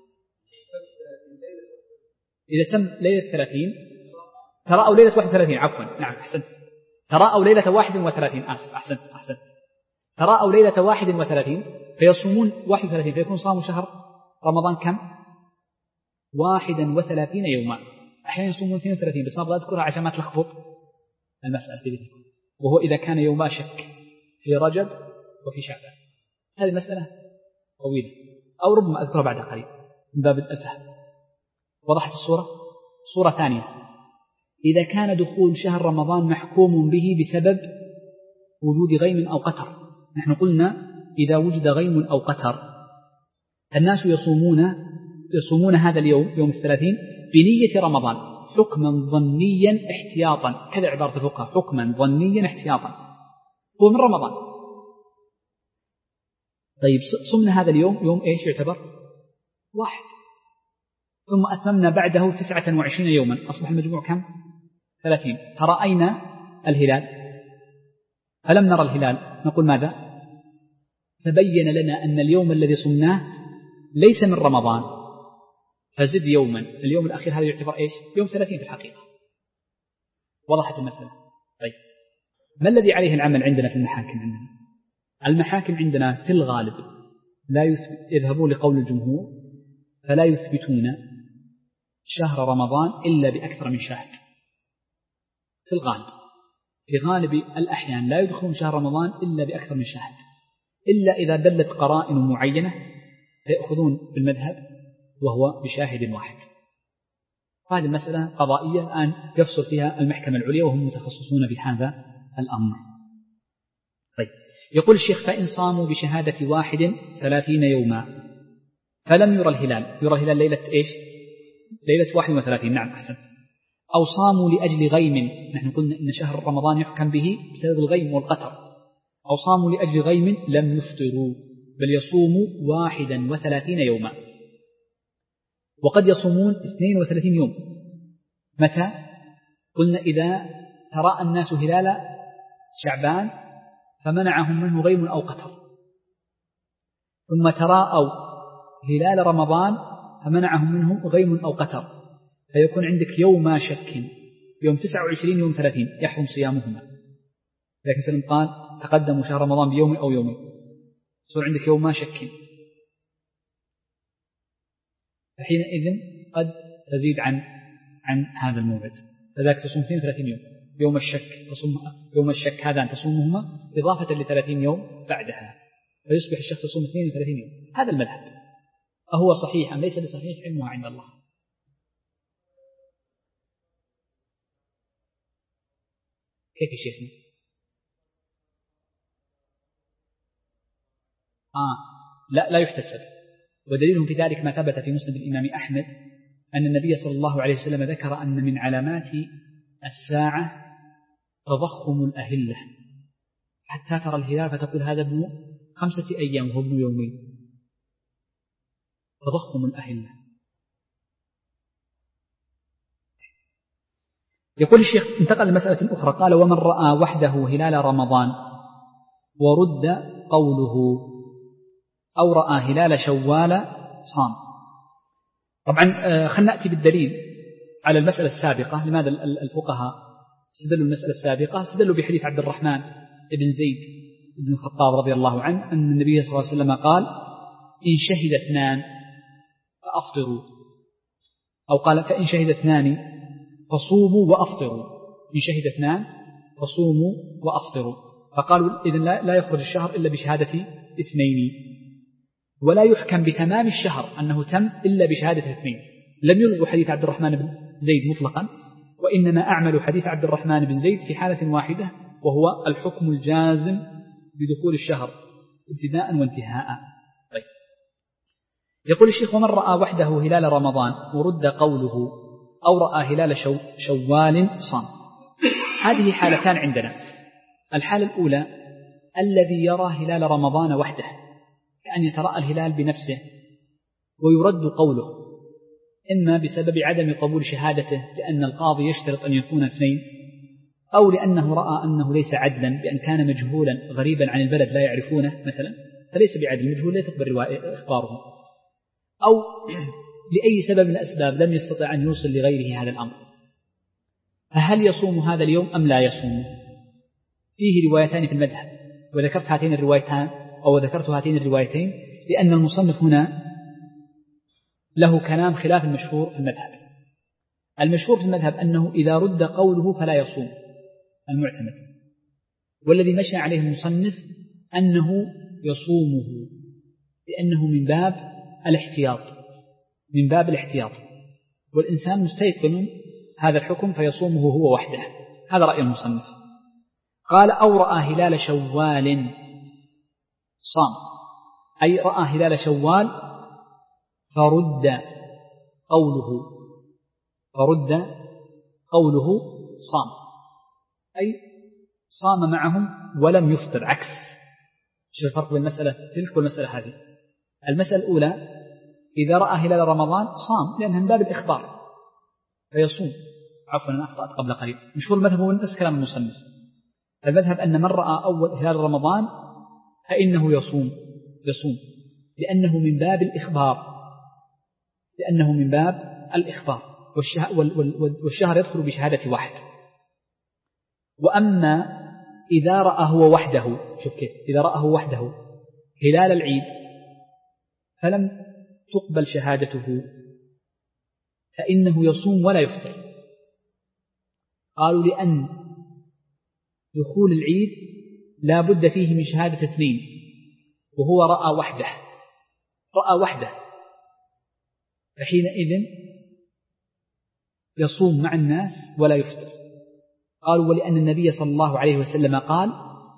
إذا تم ليلة الثلاثين تراءوا ليلة واحد وثلاثين عفوا نعم أحسنت تراءوا ليلة واحد وثلاثين آسف أحسنت أحسنت تراءوا ليلة واحد وثلاثين فيصومون واحد وثلاثين، فيكون صاموا شهر رمضان كم؟ واحدا وثلاثين يوما. أحيانا يصومون اثنين وثلاثين بس ما أبغى أذكرها عشان ما تلخبط المسألة في ذلك، وهو إذا كان يوما شك في رجب وفي شعبان. هذه المسألة طويلة أو ربما أذكرها بعد قليل من باب الفهم. وضحت الصورة؟ صورة ثانية إذا كان دخول شهر رمضان محكوم به بسبب وجود غيم أو قتر. نحن قلنا إذا وجد غيم أو قتر الناس يصومون يصومون هذا اليوم يوم الثلاثين بنية رمضان حكما ظنيا احتياطا، كذا عبارة الفقهاء، حكما ظنيا احتياطا، هو من رمضان. طيب صمنا هذا اليوم يوم إيش يعتبر؟ واحد، ثم أتممنا بعده تسعة وعشرين يوما، أصبح المجموع كم؟ ثلاثين. فرأينا الهلال، فلم نرى الهلال، نقول ماذا؟ تبين لنا أن اليوم الذي صمناه ليس من رمضان، فزد يوما، اليوم الأخير هذا يعتبر إيش؟ يوم ثلاثين في الحقيقة. وضحت المسألة؟ طيب ما الذي عليه العمل عندنا في المحاكم؟ عندنا المحاكم عندنا في الغالب لا يذهبون لقول الجمهور، فلا يثبتون شهر رمضان إلا بأكثر من شاهد. في الغالب في غالب الأحيان لا يدخلون شهر رمضان إلا بأكثر من شاهد، إلا إذا دلت قرائن معينة فيأخذون بالمذهب وهو بشاهد واحد. هذه المسألة قضائية الآن يفصل فيها المحكمة العليا وهم متخصصون في هذا الأمر. طيب يقول الشيخ فإن صاموا بشهادة واحد ثلاثين يوما فلم يرى الهلال، يرى الهلال ليلة إيش؟ ليلة واحد وثلاثين، نعم أحسنت. أو صاموا لأجل غيم، نحن قلنا إن شهر رمضان يحكم به بسبب الغيم والقتر، أو صاموا لأجل غيم لم يفطروا بل يصوموا واحدا وثلاثين يوما. وقد يصومون اثنين وثلاثين يوم. متى؟ قلنا إذا تراءى الناس هلال شعبان فمنعهم منه غيم أو قتر، ثم تراءوا هلال رمضان فمنعهم منه غيم أو قتر، فيكون عندك يوم شك، يوم تسعة وعشرين يوم ثلاثين يحرم صيامهما. لكن سلم قال تقدموا شهر رمضان بيوم أو يومين، صار عندك يوم شك، فحينئذ قد تزيد عن عن هذا الموعد، فذاك تصوم اثنين وثلاثين يوم. يوم الشك تصوم يوم الشك هذا أن تصومهما إضافة لثلاثين يوم بعدها، فيصبح الشخص يصوم اثنين وثلاثين يوم. هذا المذهب. أهو صحيح أم ليس بصحيح؟ علمها عند الله. كيف يا شيخنا؟ آه لا لا يحتسب. ودليلهم في ذلك ما ثبت في مسند الإمام أحمد أن النبي صلى الله عليه وسلم ذكر أن من علامات الساعة تضخم الأهلة، حتى ترى الهلال فتقول هذا ابن خمسة أيام وهو ابن يومين. تضخم الأهلة. يقول الشيخ انتقل لمسألة أخرى، قال ومن رأى وحده هلال رمضان ورد قوله أو رأى هلال شوال صام. طبعا خلنا نأتي بالدليل على المسألة السابقة. لماذا الفقهاء استدلوا المسألة السابقة؟ استدلوا بحديث عبد الرحمن بن زيد بن الخطاب رضي الله عنه أن النبي صلى الله عليه وسلم قال إن شهد اثنان فأفطروا، أو قال فإن شهد اثنان فصوموا وأفطروا، إن شهد اثنان فصوموا وأفطروا. فقالوا إذن لا يخرج الشهر إلا بشهادة اثنين، ولا يحكم بتمام الشهر أنه تم إلا بشهادة اثنين. لم يلغوا حديث عبد الرحمن بن زيد مطلقا، وإنما أعملوا حديث عبد الرحمن بن زيد في حالة واحدة، وهو الحكم الجازم بدخول الشهر ابتداء وانتهاء. طيب. يقول الشيخ ومن رأى وحده هلال رمضان ورد قوله أو رأى هلال شو شوال صام. هذه حالتان عندنا. الحالة الأولى الذي يرى هلال رمضان وحده، كأن يترأى الهلال بنفسه ويرد قوله، إما بسبب عدم قبول شهادته لأن القاضي يشترط أن يكون اثنين، أو لأنه رأى أنه ليس عدلا بأن كان مجهولا غريبا عن البلد لا يعرفونه مثلا، فليس بعدل، مجهول لا تقبل إخباره، أو لأي سبب من الأسباب لم يستطع أن يوصل لغيره هذا الأمر. فهل يصوم هذا اليوم أم لا يصوم؟ فيه روايتان في المذهب، وذكرت هاتين الروايتان أو ذكرت هاتين الروايتين لأن المصنف هنا له كلام خلاف المشهور في المذهب. المشهور في المذهب أنه إذا رد قوله فلا يصوم المعتمد، والذي مشى عليه المصنف أنه يصومه لأنه من باب الاحتياط، من باب الاحتياط، والإنسان مستيقن هذا الحكم فيصومه هو وحده. هذا رأي المصنف. قال أو رأى هلال شوال صام، أي رأى هلال شوال فرد قوله فرد قوله صام، أي صام معهم ولم يفطر. عكس، شو الفرق بين المسألة تلك والمسألة هذه؟ المسألة الأولى إذا رأى هلال رمضان صام لأنها من باب الإخبار فيصوم. عفوا أنا أخطأت قبل قليل، مشهور المذهب هو نفس كلام المصنف. المذهب أن من رأى أول هلال رمضان فإنه يصوم يصوم لأنه من باب الإخبار لأنه من باب الإخبار والشهر يدخل بشهادة واحد. وأما إذا رأى هو وحده، شوف كيف، إذا رأى هو وحده هلال العيد فلم تقبل شهادته فإنه يصوم ولا يفطر. قالوا لأن دخول العيد لا بد فيه من شهادة اثنين، وهو رأى وحده رأى وحده فحينئذ يصوم مع الناس ولا يفطر. قالوا ولأن النبي صلى الله عليه وسلم قال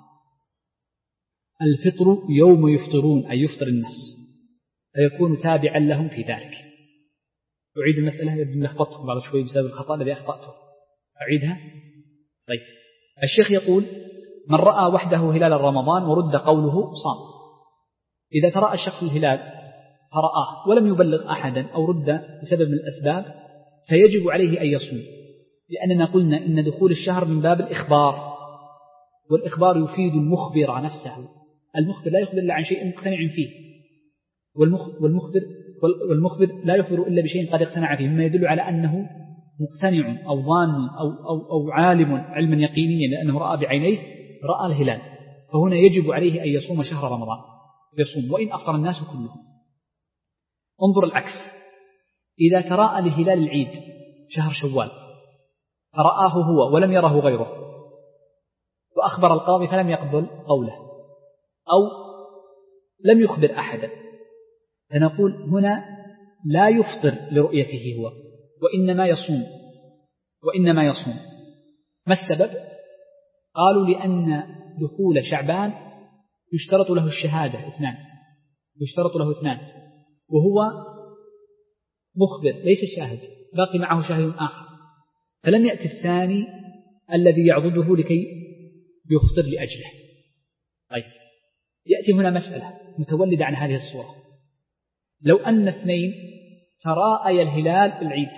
الفطر يوم يفطرون، أي يفطر الناس، فيكون تابعا لهم في ذلك. أعيد المسألة، يبدو لخبطتكم بعض شوي بسبب الخطأ الذي أخطأته، أعيدها. طيب، الشيخ يقول من رأى وحده هلال رمضان ورد قوله صام. إذا ترأى الشخص الهلال فرآه ولم يبلغ أحدا أو رد بسبب من الأسباب فيجب عليه أن يصوم، لأننا قلنا إن دخول الشهر من باب الإخبار، والإخبار يفيد المخبر نفسه. المخبر لا يخبر إلا عن شيء مقتنع فيه، والمخبر والمخبر لا يخبر إلا بشيء قد اقتنع فيه، مما يدل على أنه مقتنع أو ظان أو, أو, أو عالم علما يقينيا لأنه رأى بعينيه، رأى الهلال، فهنا يجب عليه أن يصوم شهر رمضان، يصوم وإن أفطر الناس كلهم. انظر العكس، إذا تراءى لهلال العيد شهر شوال فرآه هو ولم يره غيره وأخبر القاضي فلم يقبل قوله أو لم يخبر أحدا، فنقول هنا لا يفطر لرؤيته هو وإنما يصوم وإنما يصوم. ما السبب؟ قالوا لأن دخول شعبان يشترط له الشهادة اثنان يشترط له اثنان وهو مخبر ليس شاهد، باقي معه شاهد آخر، فلم يأتي الثاني الذي يعضده لكي يفطر لأجله. طيب، يأتي هنا مسألة متولدة عن هذه الصورة. لو أن اثنين تراءي الهلال العيد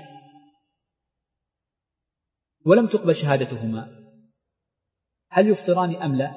ولم تقبل شهادتهما هل يفطران أم لا؟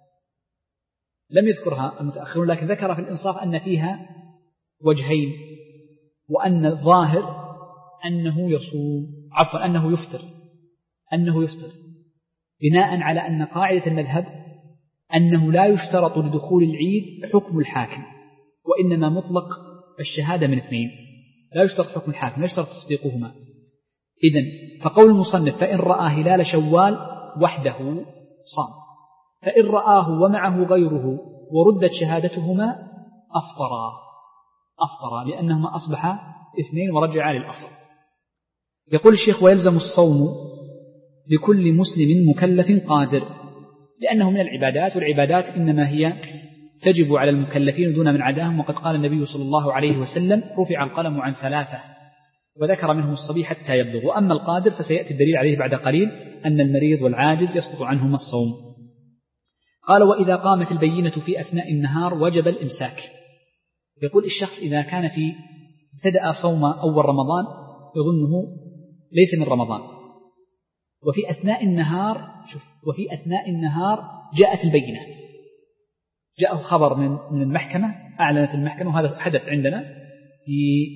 لم يذكرها المتأخرون، لكن ذكر في الإنصاف أن فيها وجهين، وأن الظاهر أنه يصوم عفوا أنه يفطر أنه يفطر بناء على أن قاعدة المذهب أنه لا يشترط لدخول العيد حكم الحاكم، وإنما مطلق الشهادة من اثنين، لا يشترط حكم الحاكم، لا يشترط تصديقهما. إذن فقول المصنف فإن رأى هلال شوال وحده صام، فإن رآه ومعه غيره وردت شهادتهما أفطرا أفطرا لأنهما أصبحا اثنين ورجعا للأصل. يقول الشيخ ويلزم الصوم لكل مسلم مكلف قادر، لأنه من العبادات، والعبادات إنما هي تجب على المكلفين دون من عداهم، وقد قال النبي صلى الله عليه وسلم رفع القلم عن ثلاثة وذكر منهم الصبي حتى يبلغ، وأما القادر فسيأتي الدليل عليه بعد قليل أن المريض والعاجز يسقط عنهما الصوم. قال وإذا قامت البينة في أثناء النهار وجب الإمساك. يقول الشخص إذا كان في ابتدأ صوم أول رمضان يظنه ليس من رمضان، وفي أثناء النهار شوف وفي أثناء النهار جاءت البينة، جاءه خبر من من المحكمة، أعلنت المحكمة، وهذا حدث عندنا في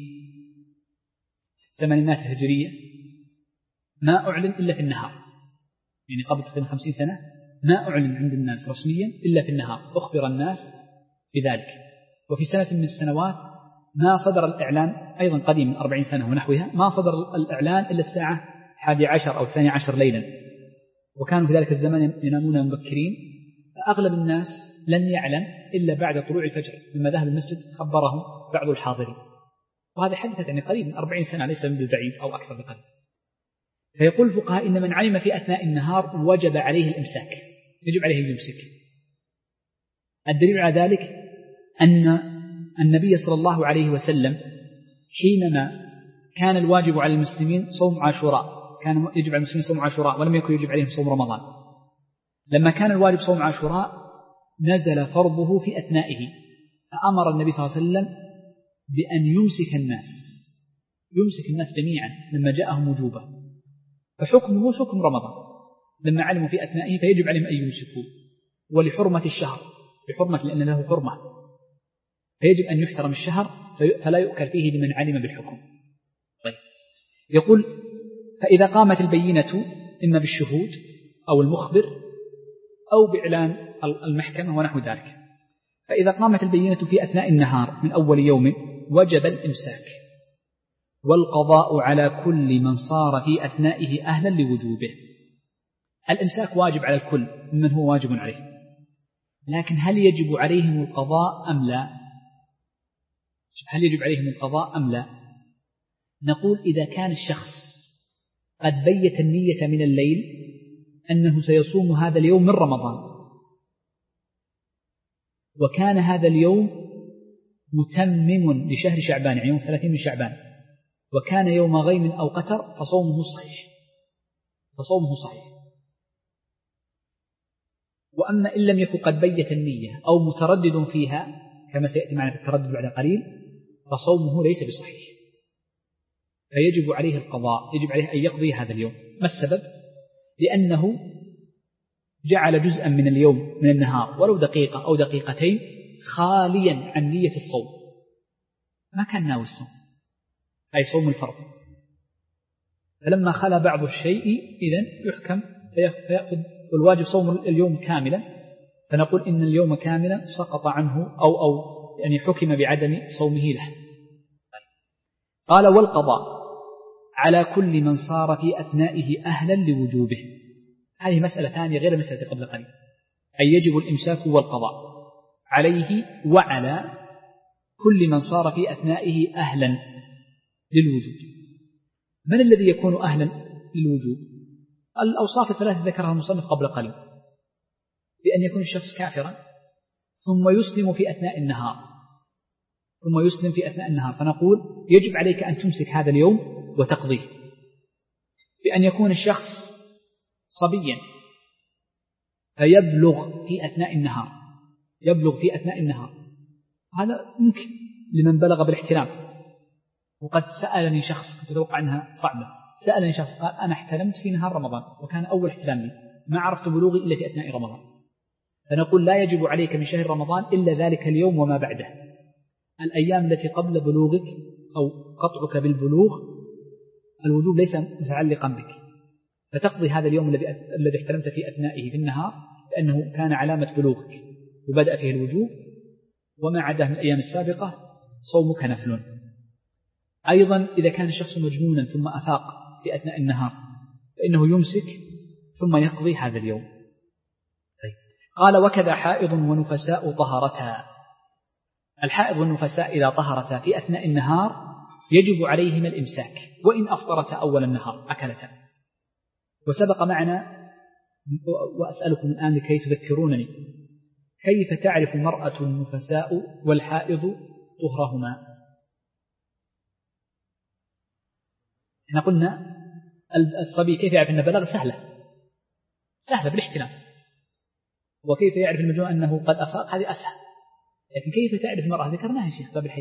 الثمانينات الهجرية، ما أعلن إلا في النهار، يعني قبل تقريبا خمسين سنة ما أعلن عند الناس رسميا إلا في النهار، أخبر الناس بذلك. وفي سنة من السنوات ما صدر الإعلان أيضا قديم من أربعين سنة ونحوها، ما صدر الإعلان إلا الساعة حادي عشر أو ثاني عشر ليلا، وكانوا في ذلك الزمان ينامون مبكرين، فأغلب الناس لم يعلم إلا بعد طلوع الفجر، لما ذهب المسجد خبرهم بعض الحاضرين، وهذا حدثت يعني قريب من أربعين سنة، ليس من بالبعيد أو أكثر بقليل. فيقول الفقهاء إن من علم في أثناء النهار وجب عليه الإمساك، يجب عليه أن يمسك. الدليل على ذلك أن النبي صلى الله عليه وسلم حينما كان الواجب على المسلمين صوم عاشوراء، كان يجب على المسلمين صوم عاشوراء ولم يكن يجب عليهم صوم رمضان، لما كان الواجب صوم عاشوراء نزل فرضه في أثنائه، فأمر النبي صلى الله عليه وسلم بأن يمسك الناس، يمسك الناس جميعا لما جاءهم وجوبه، فحكمه حكم رمضان لما علموا في أثنائه فيجب عليهم أن يمسكوا، ولحرمة الشهر، بحرمة لأن له حرمة فيجب أن يحترم الشهر فلا يؤكل فيه لمن علم بالحكم. طيب. يقول فإذا قامت البينة إما بالشهود أو المخبر أو بإعلان المحكمة ونحو ذلك، فإذا قامت البينة في أثناء النهار من أول يوم وجب الإمساك والقضاء على كل من صار في أثنائه أهلا لوجوبه. الإمساك واجب على الكل ممن هو واجب عليه، لكن هل يجب عليهم القضاء أم لا؟ هل يجب عليهم القضاء أم لا؟ نقول إذا كان الشخص قد بيت النية من الليل أنه سيصوم هذا اليوم من رمضان، وكان هذا اليوم متمم لشهر شعبان يعني يوم ثلاثين من شعبان، وكان يوم غيم أو قتر فصومه صحيح، فصومه صحيح. وأما إن لم يكن قد بيت النية أو متردد فيها كما سيأتي معنا في التردد بعد قليل فصومه ليس بصحيح، فيجب عليه القضاء، يجب عليه أن يقضي هذا اليوم. ما السبب؟ لأنه جعل جزءا من اليوم من النهار ولو دقيقة أو دقيقتين خاليا عن نية الصوم، ما كان ناوي الصوم أي صوم الفرض، فلما خلا بعض الشيء إذن يحكم فيأخذ الواجب صوم اليوم كاملا، فنقول إن اليوم كاملا سقط عنه أو أو يعني حكم بعدم صومه له. قال والقضاء على كل من صار في أثنائه أهلا لوجوبه. هذه مسألة ثانية غير المسألة قبل قليل، أي يجب الإمساك والقضاء عليه وعلى كل من صار في أثنائه أهلا للوجوب. من الذي يكون أهلا للوجوب؟ الأوصاف الثلاثة ذكرها المصنف قبل قليل، بأن يكون الشخص كافرا ثم يسلم في أثناء النهار، ثم يسلم في أثناء النهار، فنقول يجب عليك أن تمسك هذا اليوم وتقضيه. بأن يكون الشخص صبيا فيبلغ في أثناء النهار، يبلغ في أثناء النهار، هذا ممكن لمن بلغ بالاحتلام. وقد سألني شخص كنت أتوقع أنها صعبة، سألني شخص قال أنا احتلمت في نهار رمضان وكان أول احتلام لي، ما عرفت بلوغي إلا في أثناء رمضان، فنقول لا يجب عليك من شهر رمضان إلا ذلك اليوم وما بعده. الأيام التي قبل بلوغك أو قطعك بالبلوغ الوجوب ليس متعلقا بك، فتقضي هذا اليوم الذي الذي احتلمت في أثنائه في النهار لأنه كان علامة بلوغك وبدأ فيه الوجوب، وما عداه من الأيام السابقة صومك نفل. أيضا إذا كان الشخص مجنونا ثم أفاق في أثناء النهار فإنه يمسك ثم يقضي هذا اليوم. قال وكذا حائض ونفساء طهرتا. الحائض والنفساء إذا طهرتا في أثناء النهار يجب عليهما الإمساك وإن أفطرتا أول النهار أكلتا. وسبق معنا وأسألكم الآن لكي تذكرونني كيف تعرف المرأة النفساء والحائض طهرهما؟ احنا قلنا الصبي كيف يعرف أنه بلغ؟ سهلة سهلة بالاحتلام. وكيف يعرف المجنون أنه قد أفاق؟ هذه أسهل. لكن كيف تعرف المرأة؟ ذكرناها يا شيخ باب الحيض.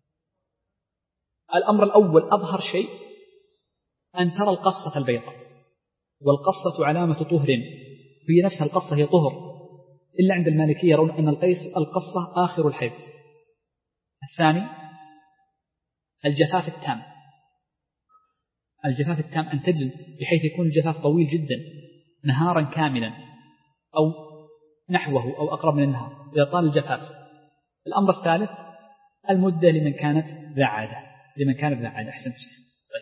الأمر الأول أظهر شيء أن ترى القصة البيضاء، والقصة علامة طهر، هي نفسها القصة هي طهر، إلا عند المالكية يرون أن القيس القصة آخر الحيض. الثاني الجفاف التام، الجفاف التام أن تجزم بحيث يكون الجفاف طويل جدا نهارا كاملا أو نحوه أو أقرب من النهار إذا طال الجفاف. الأمر الثالث المدة لمن كانت ذا عادة، لمن كانت ذا عادة. أحسنت شيخ. طيب.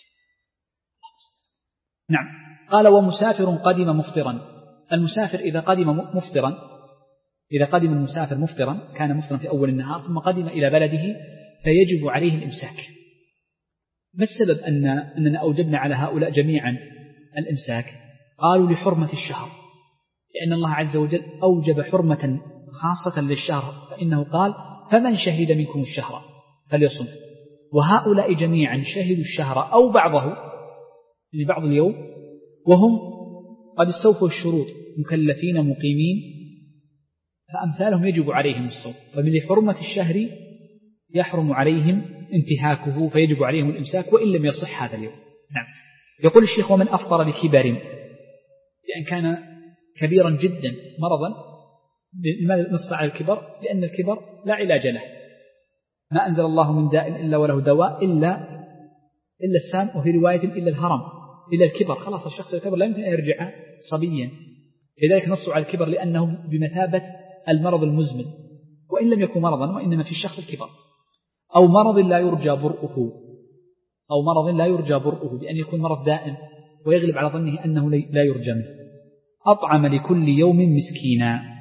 نعم. قال ومسافر قدم مفطرا. المسافر إذا قدم مفطرا، إذا قدم المسافر مفطرا كان مفطرا في أول النهار ثم قدم إلى بلده فيجب عليه الإمساك. ما السبب أن أننا أوجبنا على هؤلاء جميعا الإمساك؟ قالوا لحرمة الشهر، لأن الله عز وجل أوجب حرمة خاصة للشهر، فإنه قال فمن شهد منكم الشهر فليصم. وهؤلاء جميعا شهدوا الشهر أو بعضه لبعض اليوم وهم قد استوفوا الشروط مكلفين مقيمين، فأمثالهم يجب عليهم الصوم، فمن حرمة الشهر يحرم عليهم انتهاكه فيجب عليهم الإمساك وإن لم يصح هذا اليوم. نعم. يقول الشيخ ومن أفطر لكبر، لأن كان كبيرا جدا مرضا. لماذا نص على الكبر؟ لأن الكبر لا علاج له، ما أنزل الله من داء إلا وله دواء إلا إلا السام، وفي رواية إلا الهرم، إلا الكبر. خلاص الشخص الكبر لا يمكن أن يرجع صبيا، لذلك نصوا على الكبر لأنه بمثابة المرض المزمن، وإن لم يكن مرضا وإنما في الشخص الكبر، أو مرض لا يرجى برؤه، أو مرض لا يرجى برؤه بأن يكون مرض دائم ويغلب على ظنه أنه لا يرجى منه. أطعم لكل يوم مسكينا.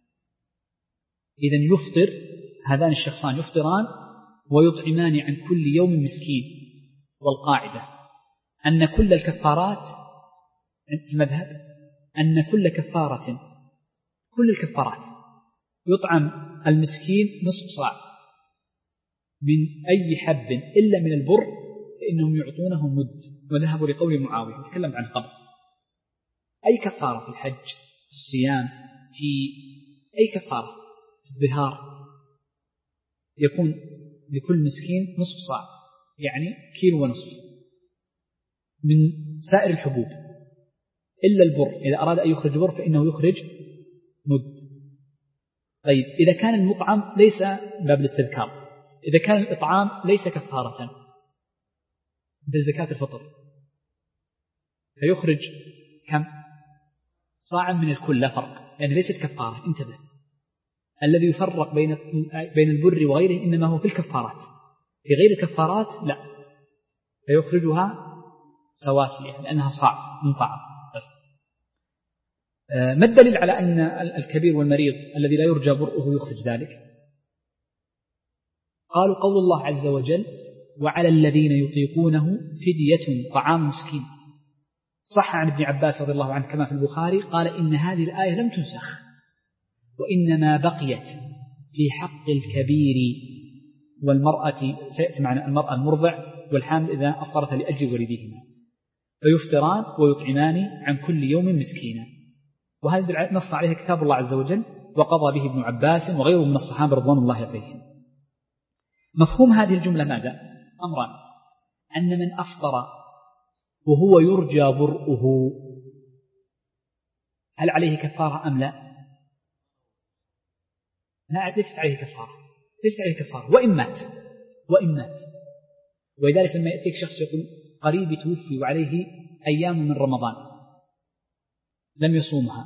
إذن يفطر هذان الشخصان يفطران ويطعمان عن كل يوم مسكين. والقاعدة أن كل الكفارات في المذهب أن كل كفارة كل الكفارات يطعم المسكين نصف صاع من أي حب إلا من البر، فإنهم يعطونه مد، وذهبوا لقول معاوية نتكلم عن قبل. أي كفارة في الحج، في الصيام، في أي كفارة في الظهار يكون لكل مسكين نصف صاع، يعني كيلو ونصف من سائر الحبوب إلا البر. إذا أراد أن يخرج بر فإنه يخرج مد. طيب إذا كان المطعم ليس باب الاستذكار، إذا كان الإطعام ليس كفارة مثل زكاة الفطر فيخرج كم؟ صاعا من الكل لا فرق، يعني ليست كفارة. انتبه، الذي يفرق بين بين البر وغيره إنما هو في الكفارات، في غير الكفارات لا، فيخرجها سواسية لأنها صاع من طعام. ما الدليل على أن الكبير والمريض الذي لا يرجى برؤه يخرج ذلك؟ قالوا قول الله عز وجل وعلى الذين يطيقونه فدية طعام مسكين. صح عن ابن عباس رضي الله عنه كما في البخاري قال إن هذه الآية لم تنسخ، وإنما بقيت في حق الكبير والمرأة، سيأتي معنا المرأة المرضع والحامل إذا أفطرت لأجل ولديهما، فيفطران ويطعمان عن كل يوم مسكينا. وهذا نص عليها كتاب الله عز وجل وقضى به ابن عباس وغيره من الصحابة رضوان الله عليهم. مفهوم هذه الجملة ماذا؟ أمران: أن من أفطر وهو يرجى برؤه هل عليه كفارة أم لا؟ لا، ليست عليه كفارة، ليست عليه كفارة وإن مات وإن مات. ولذلك لما يأتيك شخص يقول قريبي توفي وعليه أيام من رمضان لم يصومها،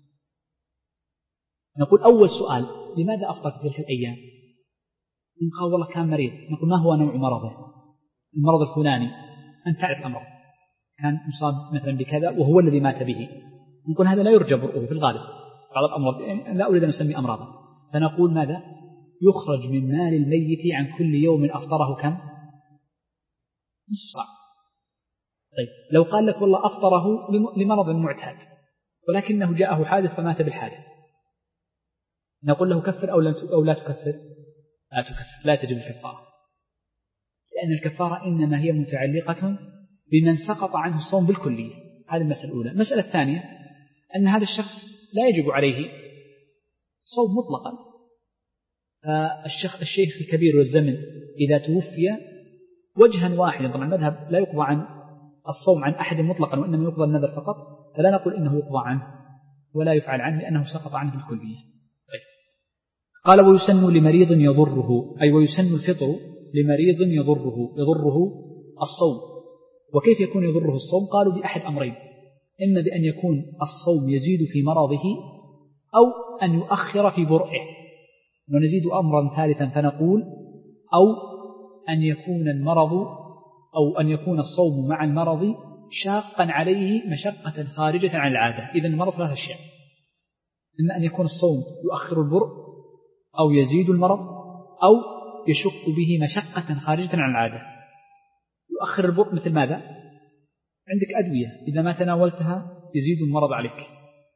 نقول أول سؤال لماذا أفطر في تلك الأيام؟ إن قال والله كان مريض، نقول ما هو نوع مرضه؟ المرض الفلاني أن تعرف أمره، كان مصاب مثلا بكذا وهو الذي مات به، نقول هذا لا يرجى برؤه في الغالب. بعض الأمراض لا أريد أن نسمي أمراضا، فنقول ماذا؟ يخرج من مال الميت عن كل يوم أفطره كم؟ نصف صاع. طيب لو قال لك والله أفطره لمرض معتاد ولكنه جاءه حادث فمات بالحادث، نقول له كفر أو لا تكفر؟ لا تكفر، لا تجب الكفارة، لأن الكفارة إنما هي متعلقة بمن سقط عنه الصوم بالكلية. هذه المسألة الأولى. المسألة الثانية أن هذا الشخص لا يجب عليه صوم مطلقا. فالشيخ الشيخ الكبير والزمن إذا توفي وجها واحدا، طبعا المذهب لا يقضى عن الصوم عن أحد مطلقا وإنما يقضى النذر فقط، فلا نقول إنه يقضى عنه ولا يفعل عنه لأنه سقط عنه بالكلية. طيب. قال ويسن لمريض يضره، أي ويسن الفطر لمريض يضره يضره الصوم. وكيف يكون يضره الصوم؟ قالوا بأحد أمرين: إما بأن يكون الصوم يزيد في مرضه أو أن يؤخر في برئه. ونزيد أمرا ثالثا فنقول أو أن يكون المرض أو أن يكون الصوم مع المرض شاقا عليه مشقة خارجة عن العادة. إذن المرض ثلاث أشياء: إما أن يكون الصوم يؤخر البرء أو يزيد المرض أو يشق به مشقة خارجة عن العادة. تؤخر البطء مثل ماذا؟ عندك أدوية إذا ما تناولتها يزيد المرض عليك،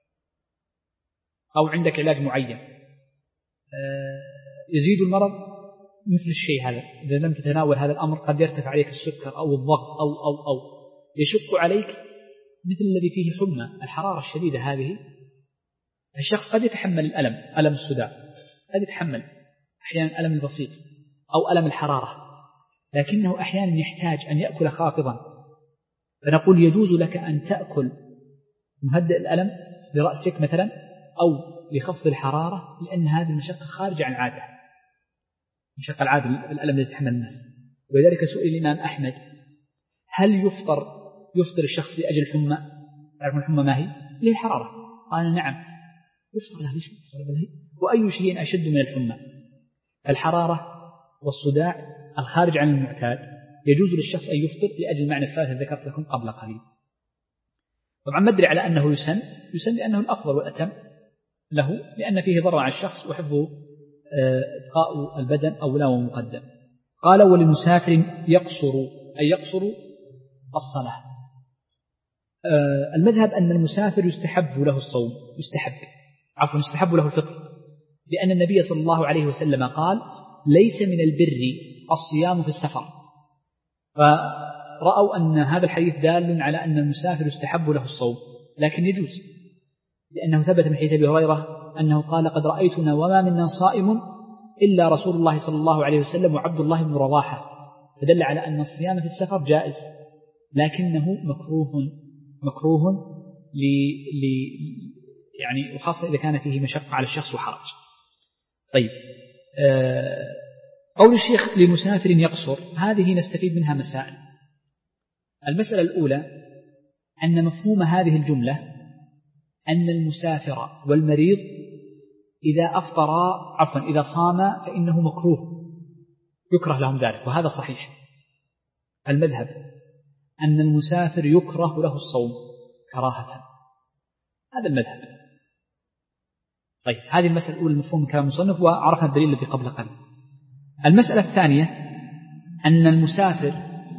أو عندك علاج معين يزيد المرض مثل الشيء هذا، إذا لم تتناول هذا الأمر قد يرتفع عليك السكر أو الضغط أو أو أو يشق عليك، مثل الذي فيه حمى الحرارة الشديدة هذه. الشخص قد يتحمل الألم، ألم الصداع قد يتحمل أحيانا الألم البسيط أو ألم الحرارة، لكنه أحيانا يحتاج أن يأكل خافضا، فنقول يجوز لك أن تأكل مهدئ الألم برأسك مثلا أو لخفض الحرارة، لأن هذه المشقة خارجة عن العادة، مشقة العادة الألم الذي يتحمل الناس. ولذلك سئل الإمام أحمد هل يفطر يفطر الشخص لأجل الحمى؟ تعرفون الحمى ما هي؟ هي الحرارة. قال نعم يفطر له، ليش يفطر له؟ وأي شيء أشد من الحمى؟ الحرارة والصداع الخارج عن المعتاد يجوز للشخص أن يفطر لأجل المعنى الثالث ذكرت لكم قبل قليل. طبعا مدري على أنه يسن يسن لأنه الأفضل والأتم له، لأن فيه ضرر على الشخص وحفظه إبقاء البدن أولى ومقدم. قال ولمسافر يقصر أي يقصر الصلاة. المذهب أن المسافر يستحب له الصوم، يستحب عفوا يستحب له الفطر، لأن النبي صلى الله عليه وسلم قال ليس من البر الصيام في السفر، فرأوا أن هذا الحديث دال على أن المسافر يستحب له الصوم، لكن يجوز، لأنه ثبت من حديث أبي هريرة أنه قال قد رأيتنا وما منا صائم إلا رسول الله صلى الله عليه وسلم وعبد الله بن رواحة، فدل على أن الصيام في السفر جائز، لكنه مكروه مكروه ل... ل... يعني وخاصة إذا كان فيه مشقة على الشخص وحرج. طيب آه... قول الشيخ لمسافر يقصر، هذه نستفيد منها مسائل. المسألة الأولى أن مفهوم هذه الجملة أن المسافر والمريض إذا أفطرا عفوا إذا صام فإنه مكروه يكره لهم ذلك، وهذا صحيح. المذهب أن المسافر يكره له الصوم كراهة، هذا المذهب. طيب هذه المسألة الأولى المفهوم من كلام المصنف، وعرفنا الدليل الذي قبل قليل. المسألة الثانية أن المسافر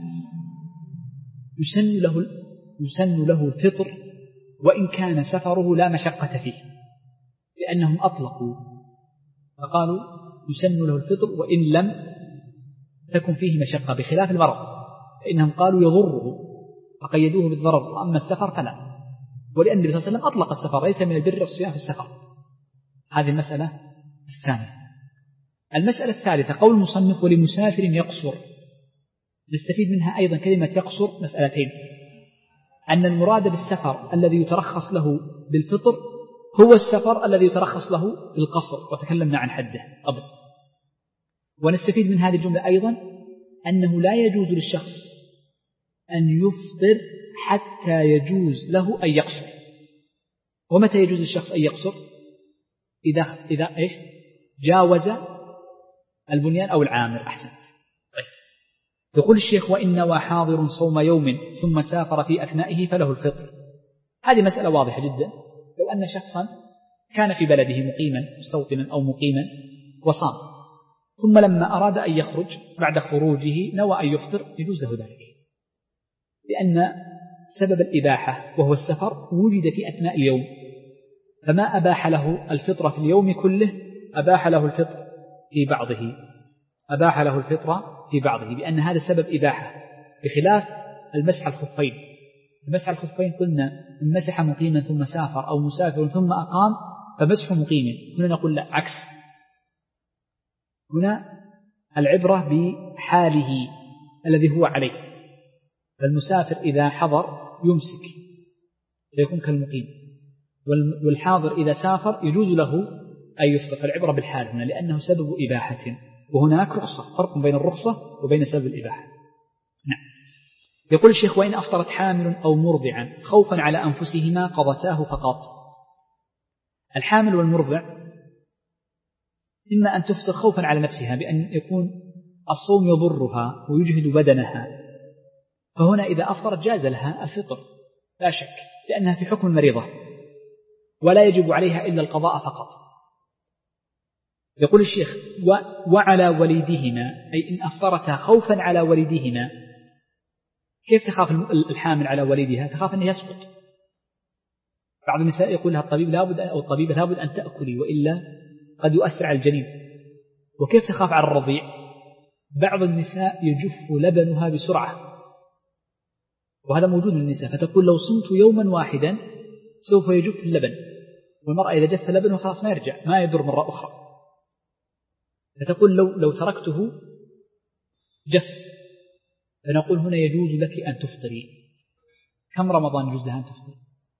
يسن له يسن له الفطر وإن كان سفره لا مشقة فيه، لأنهم أطلقوا فقالوا يسن له الفطر وإن لم تكن فيه مشقة، بخلاف المرض فإنهم قالوا يضره فقيدوه بالضرر، وأما السفر فلا، ولأن النبي صلى الله عليه وسلم أطلق السفر ليس من البر الصيام في السفر. هذه المسألة الثانية. المسألة الثالثة قول المصنف ولمسافر يقصر، نستفيد منها أيضا كلمة يقصر مسألتين: أن المراد بالسفر الذي يترخص له بالفطر هو السفر الذي يترخص له بالقصر، وتكلمنا عن حده قبل. ونستفيد من هذه الجملة أيضا أنه لا يجوز للشخص أن يفطر حتى يجوز له أن يقصر. ومتى يجوز للشخص أن يقصر؟ إذا إذا إيش جاوز البنيان أو العامر. أحسنت. طيب. يقول الشيخ وإن نوى حاضر صوم يوم ثم سافر في أثنائه فله الفطر. هذه مسألة واضحة جدا. لو أن شخصا كان في بلده مقيما مستوطنا أو مقيما وصام، ثم لما أراد أن يخرج بعد خروجه نوى أن يفطر، يجوز له ذلك، لأن سبب الإباحة وهو السفر وجد في أثناء اليوم، فما أباح له الفطر في اليوم كله أباح له الفطر في بعضه أباح له الفطر في بعضه لأن هذا سبب إباحة، بخلاف المسح الخفين. المسح الخفين قلنا إن مسح مقيما ثم سافر أو مسافر ثم أقام فمسح مقيم. هنا نقول لا، عكس، هنا العبرة بحاله الذي هو عليه، فالمسافر إذا حضر يمسك فيكون كالمقيم، والحاضر إذا سافر يجوز له أن يفطر، فالعبرة بالحال هنا لأنه سبب إباحة، وهناك رخصة، فرق بين الرخصة وبين سبب الإباحة. نعم. يقول الشيخ وإن أفطرت حامل أو مرضعا خوفا على أنفسهما قضتاه فقط. الحامل والمرضع إما أن تفطر خوفا على نفسها بأن يكون الصوم يضرها ويجهد بدنها، فهنا إذا أفطرت جاز لها الفطر لا شك، لأنها في حكم المريضة ولا يجب عليها إلا القضاء فقط. يقول الشيخ وعلى وليدهما، أي إن أفطرتا خوفا على وليدهما كيف تخاف الحامل على وليدها؟ تخاف أنه يسقط. بعض النساء يقول لها الطبيب لابد أو الطبيبة لابد أن تأكلي وإلا قد يؤثر على الجنين. وكيف تخاف على الرضيع؟ بعض النساء يجف لبنها بسرعة، وهذا موجود من النساء، فتقول لو صمت يوما واحدا سوف يجف اللبن، والمرأة إذا جف لبنه خلاص ما يرجع، ما يدر مرة أخرى، فتقول لو, لو تركته جف. فنقول هنا يجوز لك أن تفطري. كم رمضان يجوز لها أن تفطر؟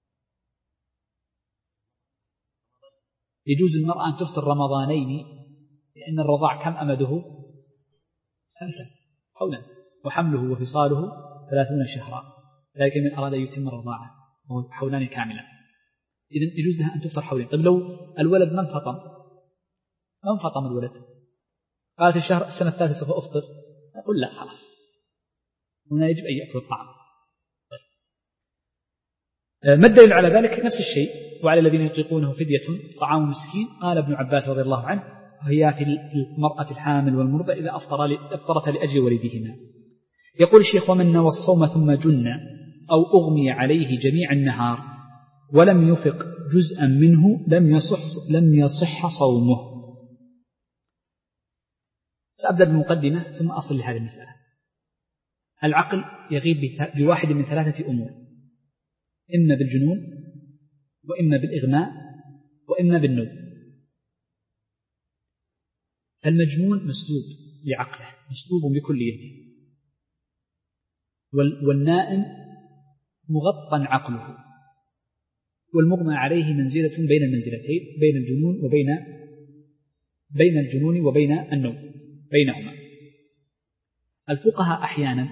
يجوز المرأة أن تفطر رمضانين، لأن الرضاع كم أمده؟ سنة حولا، وحمله وفصاله ثلاثون شهرا، ذلك من أراد أن يتم الرضاعة وهو حولان كاملا. إذن يجوز لها أن تفطر حولين. طيب لو الولد ما انفطم ما انفطم الولد، قالت الشهر السنة الثالثة سوف أفطر، أقول لا خلاص، هنا يجب أن يأكل الطعام. ما الدليل على ذلك؟ نفس الشيء، وعلى الذين يطيقونه فدية طعام مسكين. قال ابن عباس رضي الله عنه: هي في المرأة الحامل والمرضع إذا أفطرت لأجل ولدهما. يقول الشيخ: ومن نوى الصوم ثم جن أو أغمي عليه جميع النهار ولم يفق جزءا منه لم يصح, لم يصح صومه. سأبدأ بالمقدمة ثم أصل لهذه المسألة. العقل يغيب بواحد من ثلاثة أمور: إما بالجنون، وإما بالإغماء، وإما بالنوم. المجنون مسلوب لعقله، مسلوب بكليته، والنائم مغطى عقله، والمغمى عليه منزلة بين المنزلتين، بين الجنون وبين بين الجنون وبين النوم، بينهما. الفقهاء أحيانا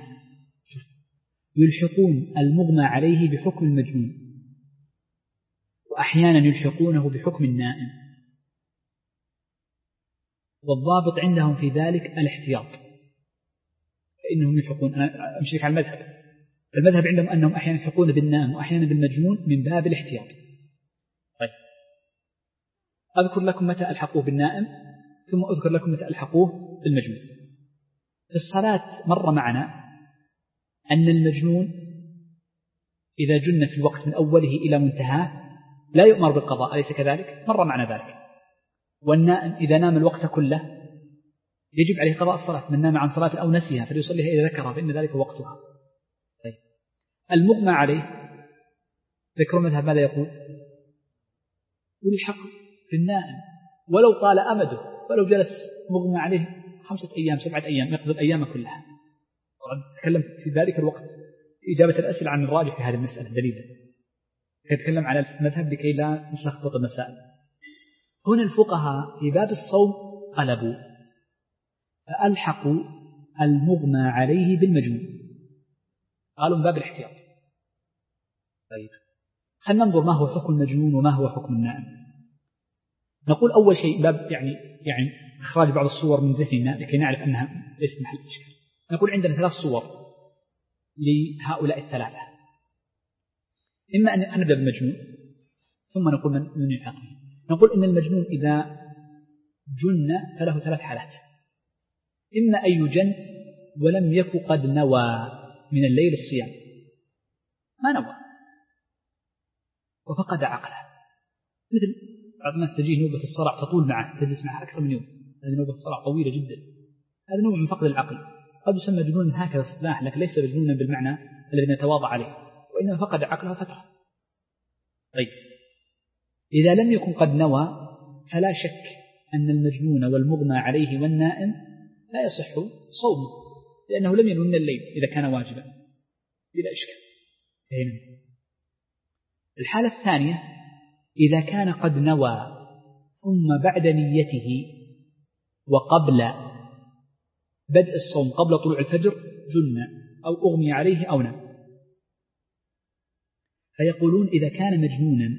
يلحقون المغمى عليه بحكم المجنون، وأحيانا يلحقونه بحكم النائم، والضابط عندهم في ذلك الاحتياط، فإنهم يلحقون. أنا أمشيك على المذهب، المذهب عندهم أنهم أحيانا يلحقون بالنائم وأحيانا بالمجنون من باب الاحتياط. طيب، أذكر لكم متى ألحقوه بالنائم، ثم أذكر لكم متى ألحقوه بالمجنون. في الصلاة مر معنا أن المجنون إذا جن في الوقت من أوله إلى منتهاه لا يؤمر بالقضاء، أليس كذلك؟ مر معنا ذلك. والنائم إذا نام الوقت كله يجب عليه قضاء الصلاة، من نام عن صلاة أو نسيها فليصليها إذا ذكرها فإن ذلك وقتها. طيب، المغمى عليه ذكر المذهب ماذا يقول؟ يلحق بالنائم ولو طال أمده، ولو جلس مغمى عليه خمسة أيام سبعة أيام يقضي الأيام كلها. تكلم في ذلك الوقت في إجابة الأسئلة عن الراجح في هذه المسألة دليلا، يتكلم على المذهب لكي لا نلخبط المسائل. هنا الفقهاء في باب الصوم قلبوا فألحقوا المغمى عليه بالمجنون، قالوا من باب الاحتياط. طيب، خلينا ننظر ما هو حكم المجنون وما هو حكم النائم. نقول أول شيء باب يعني يعني إخراج بعض الصور من ذهننا لكي نعرف أنها ليست محل إشكال. نقول عندنا ثلاث صور لهؤلاء الثلاثة: إما أن نبدأ بالمجنون ثم نقول من من يلحقه. نقول إن المجنون إذا جن فله ثلاث حالات: إما أن يجن ولم يك قد نوى من الليل الصيام، ما نوى وفقد عقله، مثل بعض الناس تجيه نوبة الصرع تطول معه، تجلس معه أكثر من يوم، هذه نوبة الصرع طويلة جدا، هذا نوع من فقد العقل. قد يسمى جنونا هكذا اصطلاح، لكن ليس جنونا بالمعنى الذي نتواضع عليه، وإنما فقد عقله فترة. طيب، إذا لم يكن قد نوى فلا شك أن المجنون والمغمى عليه والنائم لا يصح صومه، لأنه لم ينوي من الليل إذا كان واجبا بلا إشكال. هنا الحالة الثانية: إذا كان قد نوى ثم بعد نيته وقبل بدء الصوم قبل طلوع الفجر جن أو أغمي عليه أو نام، فيقولون إذا كان مجنونا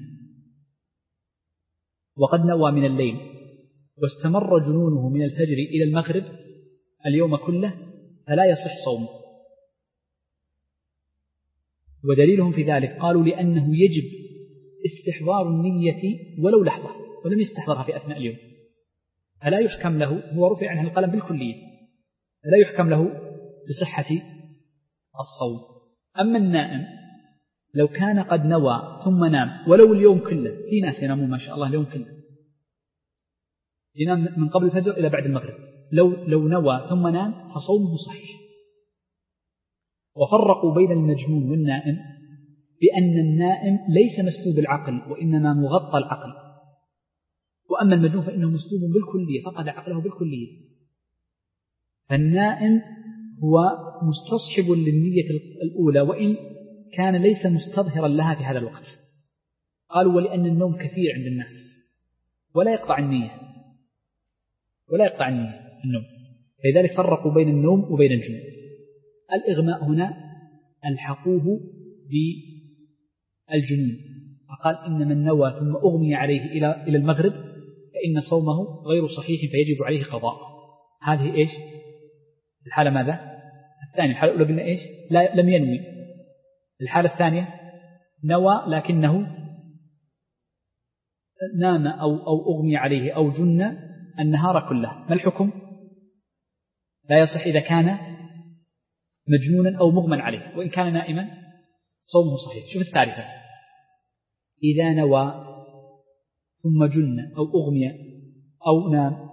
وقد نوى من الليل واستمر جنونه من الفجر إلى المغرب اليوم كله فلا يصح صومه. ودليلهم في ذلك قالوا لأنه يجب استحضار النية ولو لحظة، ولم يستحضرها في أثناء اليوم، فلا يحكم له، هو رفع عنه القلم بالكلية، فلا يحكم له بصحة الصوم. أما النائم لو كان قد نوى ثم نام ولو اليوم كله، في ناس ينامون ما شاء الله اليوم كله، ينام من قبل الفجر إلى بعد المغرب، لو لو نوى ثم نام فصومه صحيح. وفرقوا بين المجنون والنائم بأن النائم ليس مسلوب العقل وإنما مغطى العقل، وأما المجنون فإنه مسلوب بالكلية، فقد عقله بالكلية. فالنائم هو مستصحب للنية الأولى وإن كان ليس مستظهرا لها في هذا الوقت. قالوا ولأن النوم كثير عند الناس ولا يقطع النية ولا يقطع النية النوم، لذلك فرقوا بين النوم وبين الجنون. الإغماء هنا ألحقوه بالجنون، فقال إن من نوى ثم أغمي عليه إلى إلى المغرب فإن صومه غير صحيح فيجب عليه قضاء. هذه إيش الحالة؟ ماذا؟ الثانية. الحالة الأولى قلنا إيش؟ لا لم ينوي. الحالة الثانية نوى لكنه نام أو أو أغمي عليه أو جن النهار كله، ما الحكم؟ لا يصح إذا كان مجنونا أو مغمى عليه، وإن كان نائما صومه صحيح. شوف الثالثة، إذا نوى ثم جن أو أغمي أو نام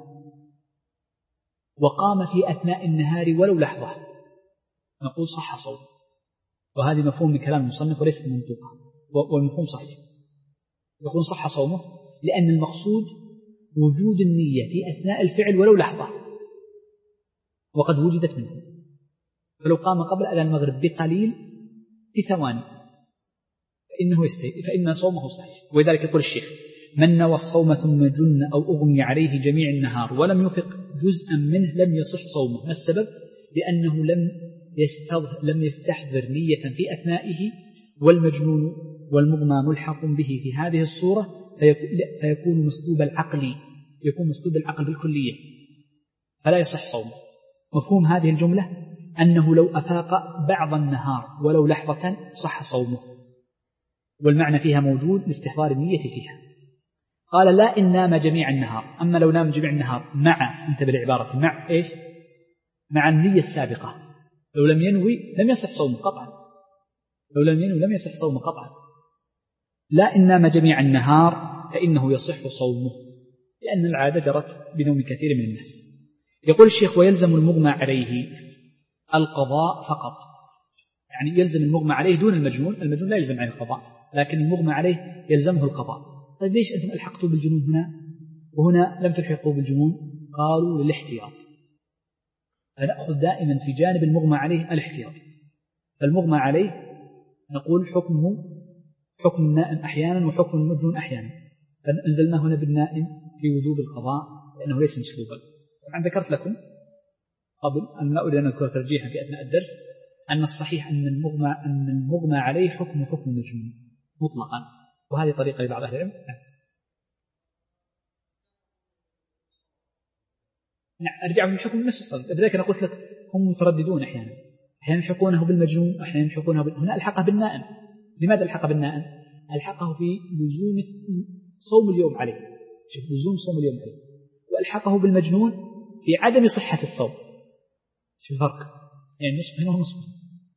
وقام في أثناء النهار ولو لحظة، نقول صح صوم. وهذه مفهوم من كلام المصنف وليس منطوقا، والمفهوم صحيح، يقول صح صومه، لأن المقصود وجود النية في أثناء الفعل ولو لحظة وقد وجدت منه. فلو قام قبل أذان المغرب بقليل بثواني فإنه يستيقظ فإن صومه صحيح. ولذلك يقول الشيخ من نوى الصوم ثم جن أو أغمي عليه جميع النهار ولم يفق جزءا منه لم يصح صومه. ما السبب؟ لأنه لم لم يستحضر نية في أثنائه، والمجنون والمغمى ملحق به في هذه الصورة فيكون مسلوب العقل، يكون مسلوب العقل بالكلية فلا يصح صومه. مفهوم هذه الجملة أنه لو أفاق بعض النهار ولو لحظة صح صومه، والمعنى فيها موجود لاستحضار النية فيها. قال لا إن نام جميع النهار، أما لو نام جميع النهار مع، انتبه بالعبارة، مع إيش؟ مع النية السابقة، لو لم ينوي لم يصح صومه قطعا، لو لم ينوي لم يصح صومه قطعا. لا إن نام جميع النهار فإنه يصح صومه، لأن العادة جرت بنوم كثير من الناس. يقول الشيخ ويلزم المغمى عليه القضاء فقط، يعني يلزم المغمى عليه دون المجنون. المجنون لا يلزم عليه القضاء، لكن المغمى عليه يلزمه القضاء. طيب ليش أنتم ألحقتوا بالجنون هنا وهنا لم تلحقوا بالجنون؟ قالوا للاحتياط، فنأخذ دائما في جانب المغمى عليه الاحتياط. فالمغمى عليه نقول حكمه حكم النائم أحيانا وحكم المجنون أحيانا، فأنزلنا هنا بالنائم في وجوب القضاء لأنه ليس مسلوبا. طبعا ذكرت لكم قبل أن لا أريد أن أذكر ترجيحا في أثناء الدرس أن الصحيح أن المغمى أن المغمى عليه حكم حكم المجنون مطلقا، وهذه طريقة لبعض أهل العلم. نعم أرجع في حكم نفس الصلاة. لذلك أنا قلت لك هم مترددون أحيانا، أحيانا يلحقونه بالمجنون أحيانا يلحقونه بال... هنا ألحقه بالنائم. لماذا ألحقه بالنائم؟ ألحقه في لزوم صوم اليوم عليه، شوف لزوم صوم اليوم عليه، وألحقه بالمجنون في عدم صحة الصوم. شوف الفرق، يعني نصف هنا ونصف.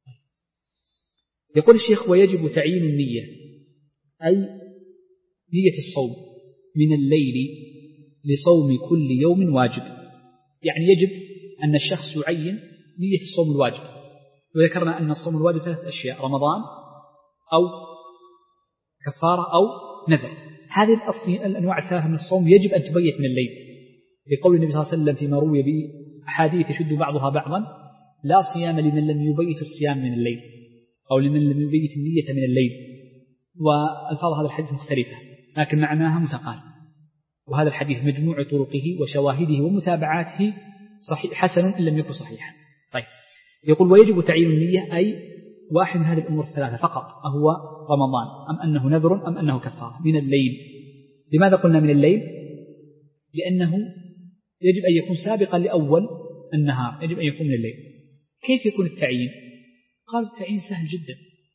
يقول الشيخ ويجب تعيين النية، أي نية الصوم من الليل لصوم كل يوم واجب. يعني يجب أن الشخص يعين نية الصوم الواجب. وذكرنا أن الصوم الواجب ثلاث أشياء: رمضان أو كفارة أو نذر. هذه الأنواع الثلاثة من الصوم يجب أن تبيت من الليل، لقول النبي صلى الله عليه وسلم فيما روي بأحاديث يشد بعضها بعضا: لا صيام لمن لم يبيت الصيام من الليل، أو لمن لم يبيت النية من الليل. والفاظ هذا الحديث مختلفة لكن معناها متقارب، وهذا الحديث مجموع طرقه وشواهده ومتابعاته صحيح حسن إن لم يكن صحيحا. طيب يقول ويجب تعيين النية، أي واحد من هذه الأمور الثلاثة فقط، أهو رمضان أم أنه نذر أم أنه كفارة، من الليل. لماذا قلنا من الليل؟ لأنه يجب أن يكون سابقا لأول النهار، يجب أن يكون من الليل. كيف يكون التعيين؟ قال التعيين سهل جدا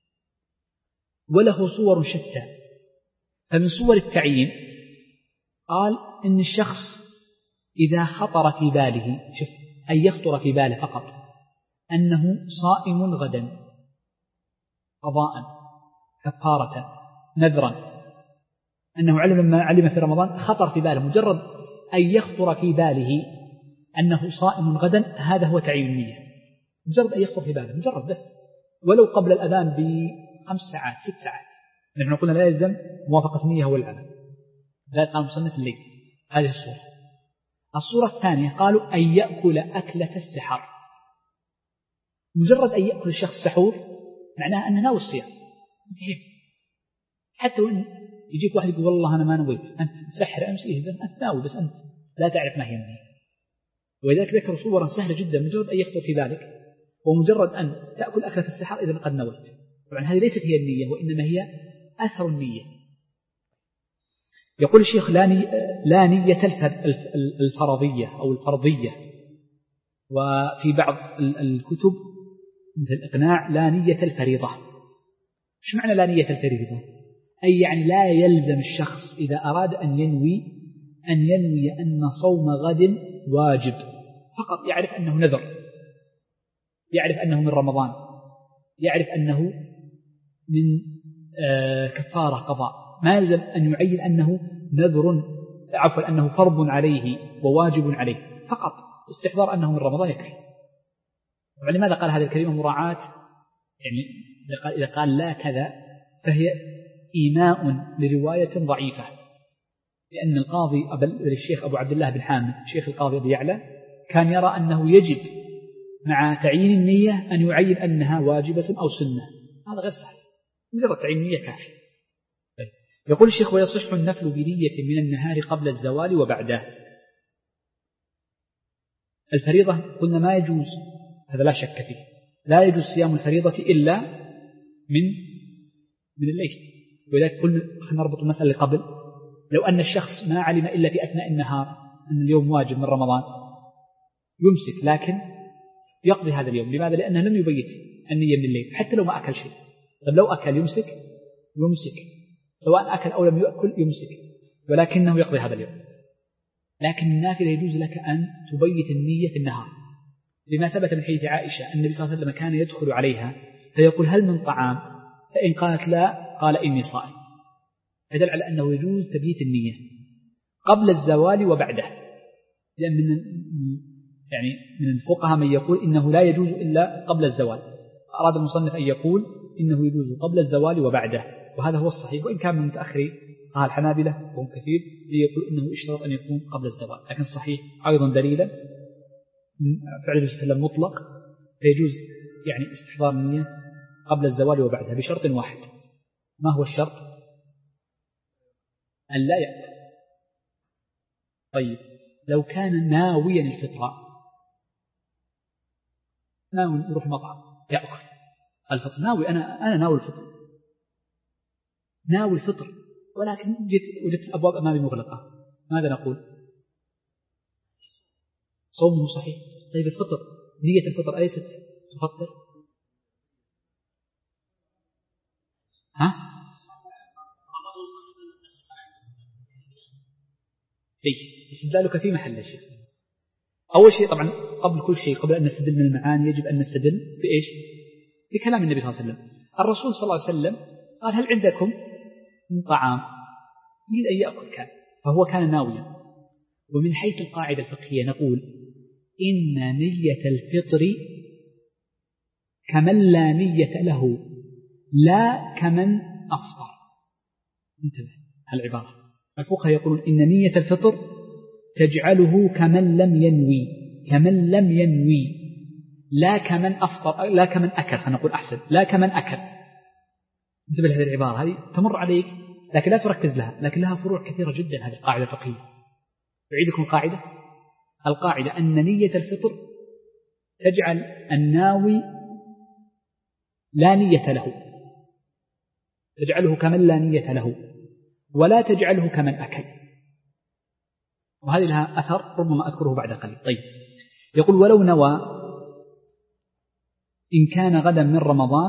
وله صور شتى. فمن صور التعيين قال إن الشخص إذا خطر في باله، شوف أن يخطر في باله فقط أنه صائم غدا، قضاء كفارة نذرا أنه علم ما علم في رمضان خطر في باله، مجرد أن يخطر في باله أنه صائم غدا هذا هو تعيين النية، مجرد أن يخطر في باله مجرد بس، ولو قبل الأذان بخمس ساعات ست ساعات. نحن قلنا لا يلزم موافقة النية والعمل، ذلك قال مصنف الليل. هذه الصورة. الصورة الثانية قالوا أن يأكل أكلة السحر، مجرد أن يأكل الشخص سحور معناها أنه ناوي الصيام انتهي. حتى وإن يجيك واحد يقول والله أنا ما نويت، أنت سحر أمس إيه أنت ناوي بس أنت لا تعرف ما هي النية. ولذلك ذكر صورا سهلة جدا، مجرد أن يخطر في بالك ومجرد أن تأكل أكلة السحر إذا قد نويت. طبعا هذه ليست هي النية وإنما هي أثر النية. يقول الشيخ لا نية الفرضية أو الفرضية، وفي بعض الكتب مثل الإقناع لا نية الفريضة. شو معنى لا نية الفريضة؟ أي يعني لا يلزم الشخص إذا أراد أن ينوي أن ينوي أن صوم غد واجب، فقط يعرف أنه نذر، يعرف أنه من رمضان، يعرف أنه من آه كفارة قضاء، ما يلزم أن يعين أنه نذر عفوا أنه فرض عليه وواجب عليه، فقط استحضار أنه من رمضان يكفي. ولماذا قال هذه الكلمة مراعاة؟ يعني إذا قال لا كذا فهي إيماء لرواية ضعيفة، لأن القاضي الشيخ أبو عبد الله بن حامد شيخ القاضي أبي يعلى كان يرى أنه يجب مع تعيين النية أن يعين أنها واجبة أو سنة. هذا غير صحيح، مجرد تعيين النية كافي. يقول الشيخ ويصح النفل بنية من النهار قبل الزوال وبعده. الفريضة قلنا ما يجوز، هذا لا شك فيه، لا يجوز صيام الفريضة إلا من من الليل. ولذلك قلنا نربط المسألة اللي قبل، لو أن الشخص ما علم إلا في أثناء النهار أن اليوم واجب من رمضان يمسك، لكن يقضي هذا اليوم. لماذا؟ لأنه لم يبيت النية من الليل، حتى لو ما أكل شيء. طب لو أكل يمسك يمسك سواء أكل أو لم يأكل يمسك، ولكنه يقضي هذا اليوم. لكن النافلة يجوز لك أن تبيت النية في النهار، لما ثبت من حديث عائشة النبي صلى الله عليه وسلم كان يدخل عليها فيقول هل من طعام؟ فإن قالت لا قال إني صائم، فدل على أنه يجوز تبييت النية قبل الزوال وبعده. لأن من يعني من الفقهاء من يقول إنه لا يجوز إلا قبل الزوال، أراد المصنف أن يقول إنه يجوز قبل الزوال وبعده، وهذا هو الصحيح، وإن كان من متأخرين قال الحنابلة وهم كثير يقول إنه اشترط أن يكون قبل الزوال، لكن الصحيح أيضا دليلا فعل النبي صلى الله عليه وسلم مطلق، فيجوز يعني استحضار النية قبل الزوال وبعدها بشرط واحد. ما هو الشرط؟ أن لا يأكل. طيب لو كان ناويا الفطرة، ناوي يروح مطعم يأكل الفطر، ناوي أنا أنا ناوي الفطر ناوي الفطر ولكن جيت وجدت الأبواب أمامي مغلقة، ماذا نقول؟ صومه صحيح. طيب الفطر، نية الفطر أليست تفطر؟ ها؟ طيب استدلالك في محل الشيخ. أول شيء طبعا قبل كل شيء، قبل أن نستدل من المعاني يجب أن نستدل بإيش؟ بكلام النبي صلى الله عليه وسلم. الرسول صلى الله عليه وسلم قال هل عندكم من طعام؟ يريد أن يأكل كان، فهو كان ناويا. ومن حيث القاعدة الفقهية نقول إن نية الفطر كمن لا نية له لا كمن أفطر. انتبه هالعبارة، الفقهاء يقولون إن نية الفطر تجعله كمن لم ينوي، كمن لم ينوي لا كمن أفطر، لا كمن أكل، خلينا نقول أحسن لا كمن أكل. انتبه لهذه العبارة، هذه تمر عليك لكن لا تركز لها، لكن لها فروع كثيرة جدا هذه القاعدة الفقهية. أعيدكم القاعدة. القاعدة أن نية الفطر تجعل الناوي لا نية له، تجعله كمن لا نية له، ولا تجعله كمن أكل. وهذه لها أثر ربما أذكره بعد قليل. طيب يقول ولو نوى إن كان غدا من رمضان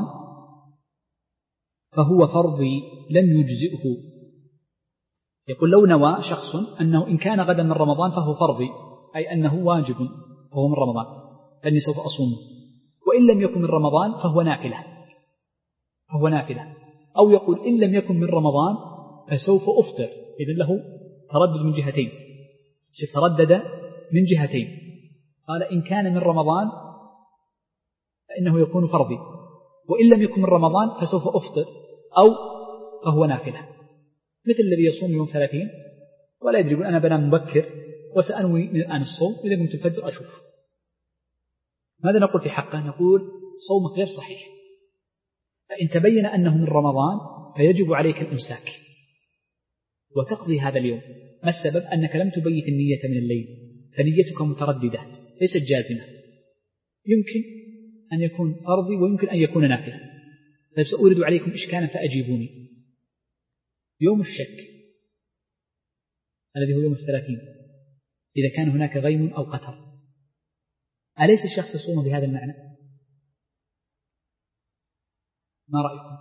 فهو فرضي لم يجزئه. يقول لو نوى شخص أنه إن كان غدا من رمضان فهو فرضي، أي أنه واجب وهو من رمضان فإني سوف أصوم، وإن لم يكن من رمضان فهو نافلة فهو نافلة، أو يقول إن لم يكن من رمضان فسوف أفطر، إذن له تردد من جهتين، تردد من جهتين. قال إن كان من رمضان فإنه يكون فرضي، وإن لم يكن من رمضان فسوف أفطر، أو فهو نافلة، مثل الذي يصوم يوم ثلاثين ولا يدري يقول أنا بنام مبكر وسأنوي من الآن الصوم، إذا قمت الفجر أشوف. ماذا نقول في حقه؟ نقول صومك غير صحيح، فإن تبين أنه من رمضان فيجب عليك الإمساك وتقضي هذا اليوم. ما السبب؟ أنك لم تبيت النية من الليل، فنيتك مترددة ليست جازمة، يمكن أن يكون فرضي ويمكن أن يكون نافلة. طيب سأورد عليكم إشكالا فأجيبوني. يوم الشك الذي هو يوم الثلاثين، إذا كان هناك غيم أو قتر، أليس الشخص يصوم بهذا المعنى؟ ما رأيكم؟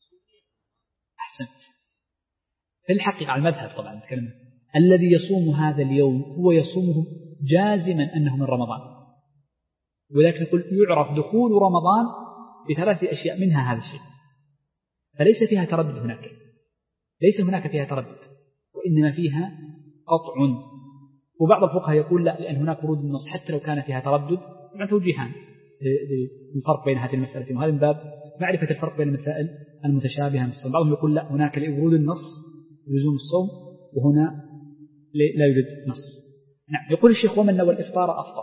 أحسنت. في الحقيقة على المذهب طبعا الكلمة، الذي يصوم هذا اليوم هو يصومه جازما أنه من رمضان، ولكن نقول يعرف دخول رمضان بثلاث أشياء منها هذا الشيء، فليس فيها تردد هناك، ليس هناك فيها تردد، وإنما فيها قطع. وبعض الفقهاء يقول لا، لأن هناك ورود النص حتى لو كان فيها تردد، مع توجيهان للفرق بين هذه المسألتين، وهذا من باب معرفة الفرق بين المسائل المتشابهة من الصوم. بعضهم يقول لا، هناك لورود النص لزوم الصوم، وهنا لا يوجد نص. نعم. يقول الشيخ ومن نوى الإفطار أفطر.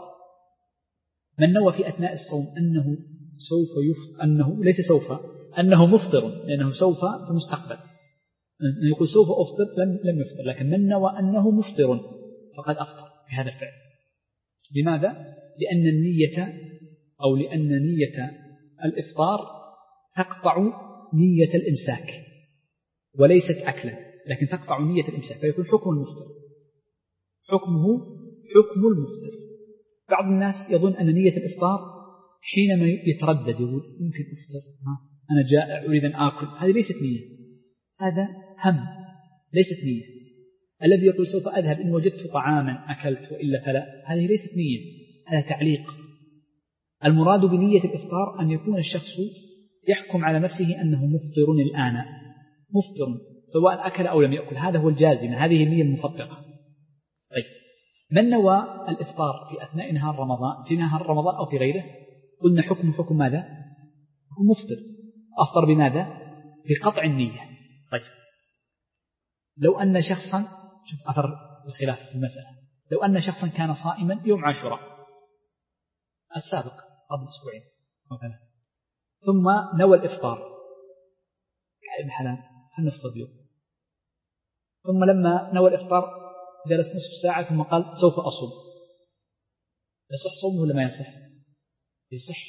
من نوى في أثناء الصوم أنه سوف يفطر، أنه ليس سوف، أنه مفطر، لأنه سوف في المستقبل، يقول سوف أفطر لم لم يفطر، لكن من نوى أنه مفطر فقد أفطر بهذا الفعل. لماذا؟ لأن النية أو لأن نية الإفطار تقطع نية الإمساك، وليست أكلا، لكن تقطع نية الإمساك، فيكون حكم المفطر، حكمه حكم المفطر. بعض الناس يظن أن نية الإفطار حينما يتردد يقول يمكن أفطر، أنا جائع أريد أن آكل، هذه ليست نية، هذا هم، ليست نية. الذي يقول سوف أذهب إن وجدت طعاما أكلت وإلا فلا، هذه ليست نية، هذا تعليق. المراد بنية الإفطار أن يكون الشخص يحكم على نفسه أنه مفطر الآن، مفطر سواء أكل أو لم يأكل، هذا هو الجازم، هذه النية المفطرة. طيب من نوى الإفطار في أثناء نهار رمضان، في نهار رمضان أو في غيره، قلنا حكم حكم ماذا؟ حكم مفطر. أفطر بماذا؟ بقطع النية. طيب لو أن شخصا، شوف أثر الخلاف في المسألة، لو أن شخصا كان صائما يوم عاشوراء السابق قبل أسبوعين مثلا، ثم نوى الإفطار ابن حلال هنفترض يوم، ثم لما نوى الإفطار جلس نصف ساعة ثم قال سوف أصوم، يصح صومه ولا ما يصح؟ يصح،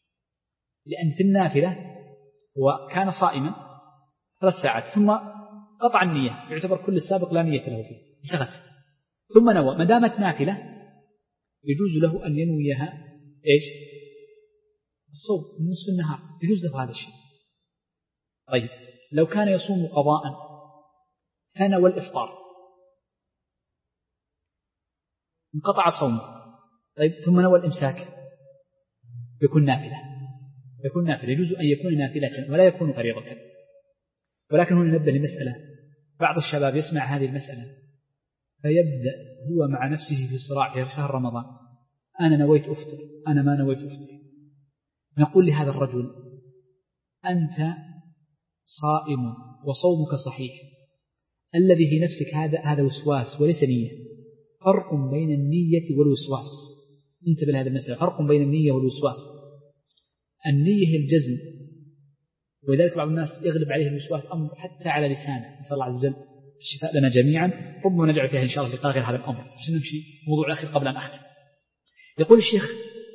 لأن في النافلة هو كان صائما ثلاث ساعات ثم قطع النية، يعتبر كل السابق لا نية له فيه، شغف، ثم نوى، ما دامت نافلة يجوز له أن ينويها إيش؟ الصوم من نصف النهار، يجوز له هذا الشيء. طيب لو كان يصوم قضاء فنوى الإفطار انقطع صومه، طيب ثم نوى الإمساك يكون نافلة، يكون نافلة، يجوز أن يكون نافلة ولا يكون فريضة. ولكن هنا نبدأ لمسألة، بعض الشباب يسمع هذه المسألة فيبدأ هو مع نفسه في صراع في شهر رمضان، أنا نويت أفطر، أنا ما نويت أفطر. نقول لهذا الرجل أنت صائم وصومك صحيح، الذي في نفسك هذا هذا وسواس وليس نية، فرق بين النية والوسواس. انتبه لهذا المسألة، فرق بين النية والوسواس. النية هي الجزم، ولذلك بعض الناس يغلب عليه الوسواس أمر حتى على لسانه، نسأل الله عز وجل الشفاء لنا جميعا. ربما نجعل فيها إن شاء الله لقاء غير هذا الأمر، عشان نمشي موضوع الأخير قبل أن أختم. يقول الشيخ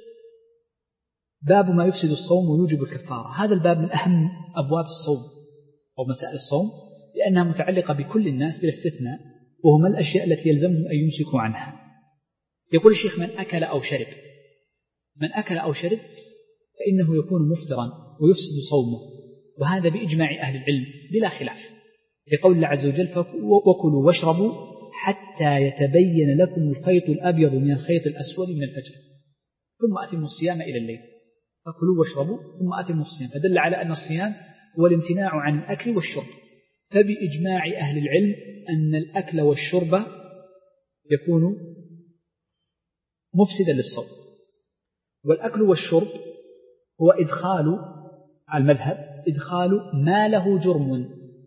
باب ما يفسد الصوم ويوجب الكفارة. هذا الباب من أهم أبواب الصوم أو مسائل الصوم، لأنها متعلقة بكل الناس بلا استثناء، وهم الأشياء التي يلزمهم أن يمسكوا عنها. يقول الشيخ من أكل أو شرب، من أكل أو شرب فإنه يكون مفطرا ويفسد صومه، وهذا بإجماع أهل العلم بلا خلاف، لقول الله عز وجل وكلوا واشربوا حتى يتبين لكم الخيط الأبيض من الخيط الأسود من الفجر ثم أتموا الصيام إلى الليل. فكلوا واشربوا ثم أتموا الصيام، فدل على أن الصيام هو الامتناع عن الأكل والشرب. فبإجماع أهل العلم أن الأكل والشرب يكون مفسدا للصوم. والأكل والشرب هو إدخال على المذهب إدخال ما له جرم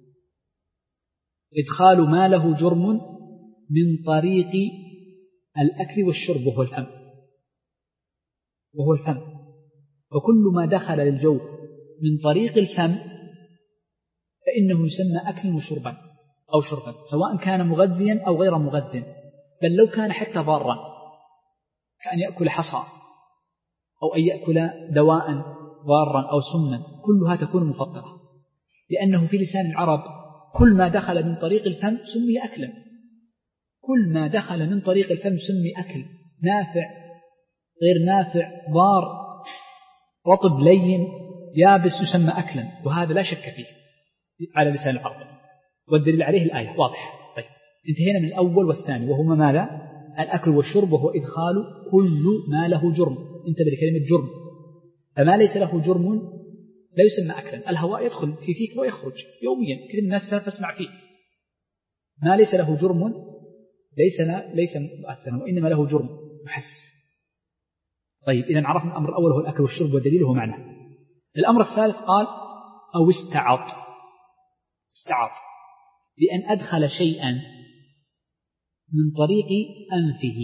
إدخال ما له جرم من طريق الأكل والشرب وهو الفم وهو الفم وكل ما دخل للجوف من طريق الفم فإنه يسمى أكل وشربا أو شربا، سواء كان مغذيا أو غير مغذٍ، بل لو كان حتى ضارا كأن يأكل حصى أو أن يأكل دواء ضارا أو سما، كلها تكون مفطرة، لأنه في لسان العرب كل ما دخل من طريق الفم سمي أكلا، كل ما دخل من طريق الفم سمي أكل، نافع غير نافع، ضار رطب لين يابس يسمى أكلا، وهذا لا شك فيه على لسان العرب، والدليل عليه الآية واضح. طيب انتهينا من الأول والثاني وهما ماذا؟ الأكل والشرب، وهو إدخال كل ما له جرم. انتبه لكلمة جرم، فما ليس له جرم لا يسمى أكلا. الهواء يدخل في فيك ويخرج يوميا، كثير من الناس تسمع فيه، ما ليس له جرم ليس ليس مؤثرا، وإنما له جرم محس. طيب إذا عرفنا الأمر الأول هو الأكل والشرب ودليله معنى. الأمر الثالث قال أو استعاط، استعاط بأن أدخل شيئا من طريق أنفه،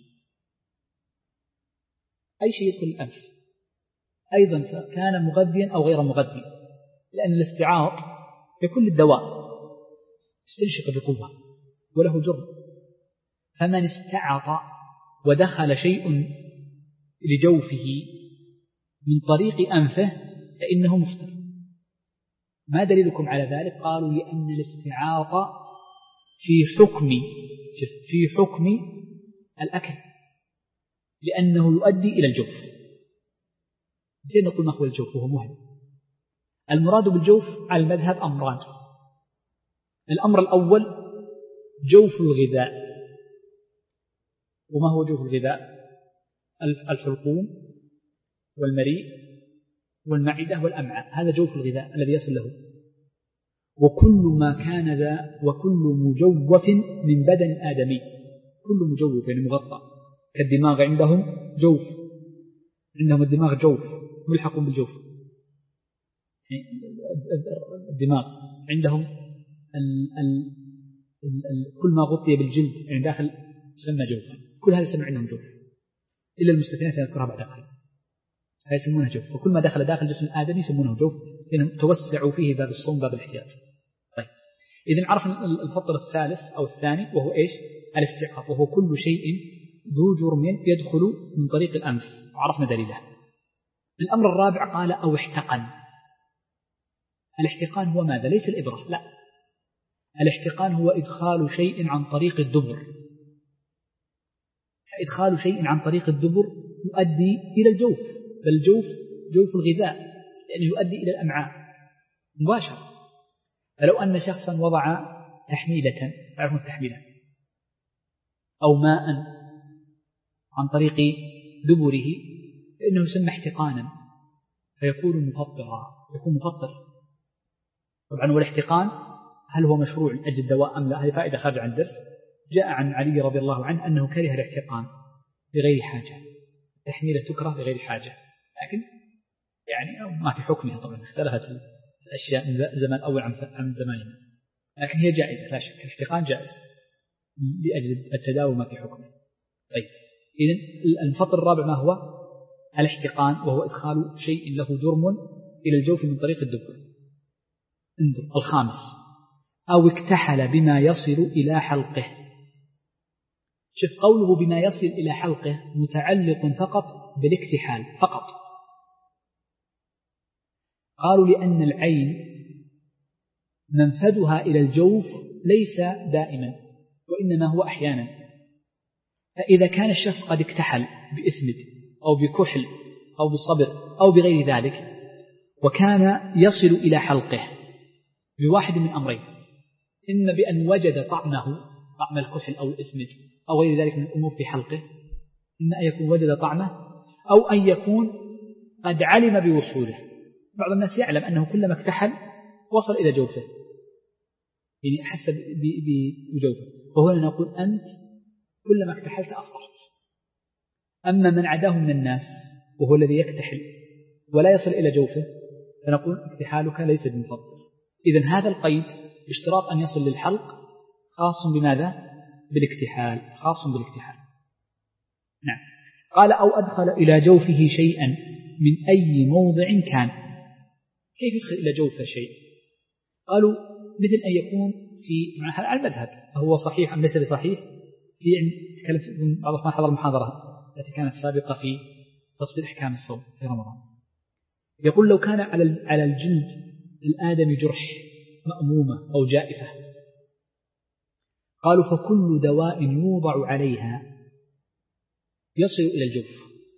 أي شيء يدخل الأنف أيضا كان مغذيا أو غير مغذي، لأن الاستعاط يكون للدواء استنشق بقوة وله جرم، فمن استعاط ودخل شيء لجوفه من طريق أنفه فإنه مفطر. ما دليلكم على ذلك؟ قالوا لأن الاستعاط في حكم في حكم الأكل، لأنه يؤدي إلى الجوف. زين نقول ما هو الجوف وهو مهم. المراد بالجوف على المذهب أمران. الأمر الأول جوف الغذاء. وما هو جوف الغذاء؟ الحلقوم والمريء والمعدة والأمعاء، هذا جوف الغذاء الذي يصل له. وكل ما كان ذا وكل مجوف من بدن آدمي، كل مجوف يعني مغطى، كالدماغ عندهم جوف، عندهم الدماغ جوف ملحق بالجوف، الدماغ عندهم ال ال ال ال كل ما غطي بالجلد يعني داخل يسمى جوفا، كل هذا يسمى عندهم جوف إلا المستثنيات سنذكرها بعد قليل، هذا يسمونه جوف. وكل ما دخل داخل جسم الآدمي يسمونه جوف، لأنهم توسعوا فيه باب الصوم باب الاحتياج. طيب إذن عرفنا الفطر الثالث أو الثاني وهو إيش؟ الاستعاط، وهو كل شيء ذو جرم يدخل من طريق الأنف، وعرفنا دليله. الأمر الرابع قال أو احتقن. الاحتقان هو ماذا؟ ليس الإبرة، لا، الاحتقان هو إدخال شيء عن طريق الدبر. إدخال شيء عن طريق الدبر يؤدي إلى الجوف، بل الجوف جوف الغذاء، لأنه يؤدي إلى الأمعاء مباشرة. فلو أن شخصا وضع تحميلة، تعرفون التحميلة، أو ماء عن طريق دبره فإنه يسمى احتقانا، فيكون مفطرا، يكون مفطر. طبعا والاحتقان هل هو مشروع من أجل الدواء أم لا؟ هذه فائدة خارجة عن الدرس. جاء عن علي رضي الله عنه أنه كره الاحتقان بغير حاجة، التحميلة تكره بغير حاجة، لكن يعني ما في حكمها، طبعا اختلفت الأشياء من زمان أول عن زماننا، لكن هي جائزة لا شك، الاحتقان جائز لأجل التداوي ما في حكمه. طيب إذن الفطر الرابع ما هو؟ الاحتقان، وهو إدخال شيء له جرم إلى الجوف من طريق الدبر. انظر الخامس أو اكتحل بما يصل إلى حلقه. شوف قوله بما يصل إلى حلقه متعلق فقط بالاكتحال فقط. قالوا لأن العين منفذها إلى الجوف ليس دائما، وإنما هو أحيانا. فإذا كان الشخص قد اكتحل بإثمد أو بكحل أو بصبر أو بغير ذلك، وكان يصل إلى حلقه بواحد من أمرين: إما بأن وجد طعمه، طعم الكحل أو الإثمد أو غير ذلك من الأمور في حلقه، إما أن يكون وجد طعمه، أو أن يكون قد علم بوصوله. بعض الناس يعلم أنه كلما اكتحل وصل إلى جوفه، يعني حس بجوفه، فهنا نقول أنت كلما اكتحلت أفطرت. أما من عداه من الناس وهو الذي يكتحل ولا يصل إلى جوفه فنقول اكتحالك ليس بمفطر. إذن هذا القيد اشتراط أن يصل للحلق خاص بماذا؟ بالاكتحال، خاص بالاكتحال. نعم. قال أو أدخل إلى جوفه شيئا من أي موضع كان. كيف يدخل إلى جوفه شيء؟ قالوا مثل أن يكون في على المذهب هو صحيح أم ليس بصحيح، في تكلمت بعض ما حضر المحاضرة التي كانت سابقة في تفصيل أحكام الصوم في رمضان. يقول لو كان على على الجلد الآدمي جرح مأمومة أو جائفة، قالوا فكل دواء يوضع عليها يصل إلى الجوف.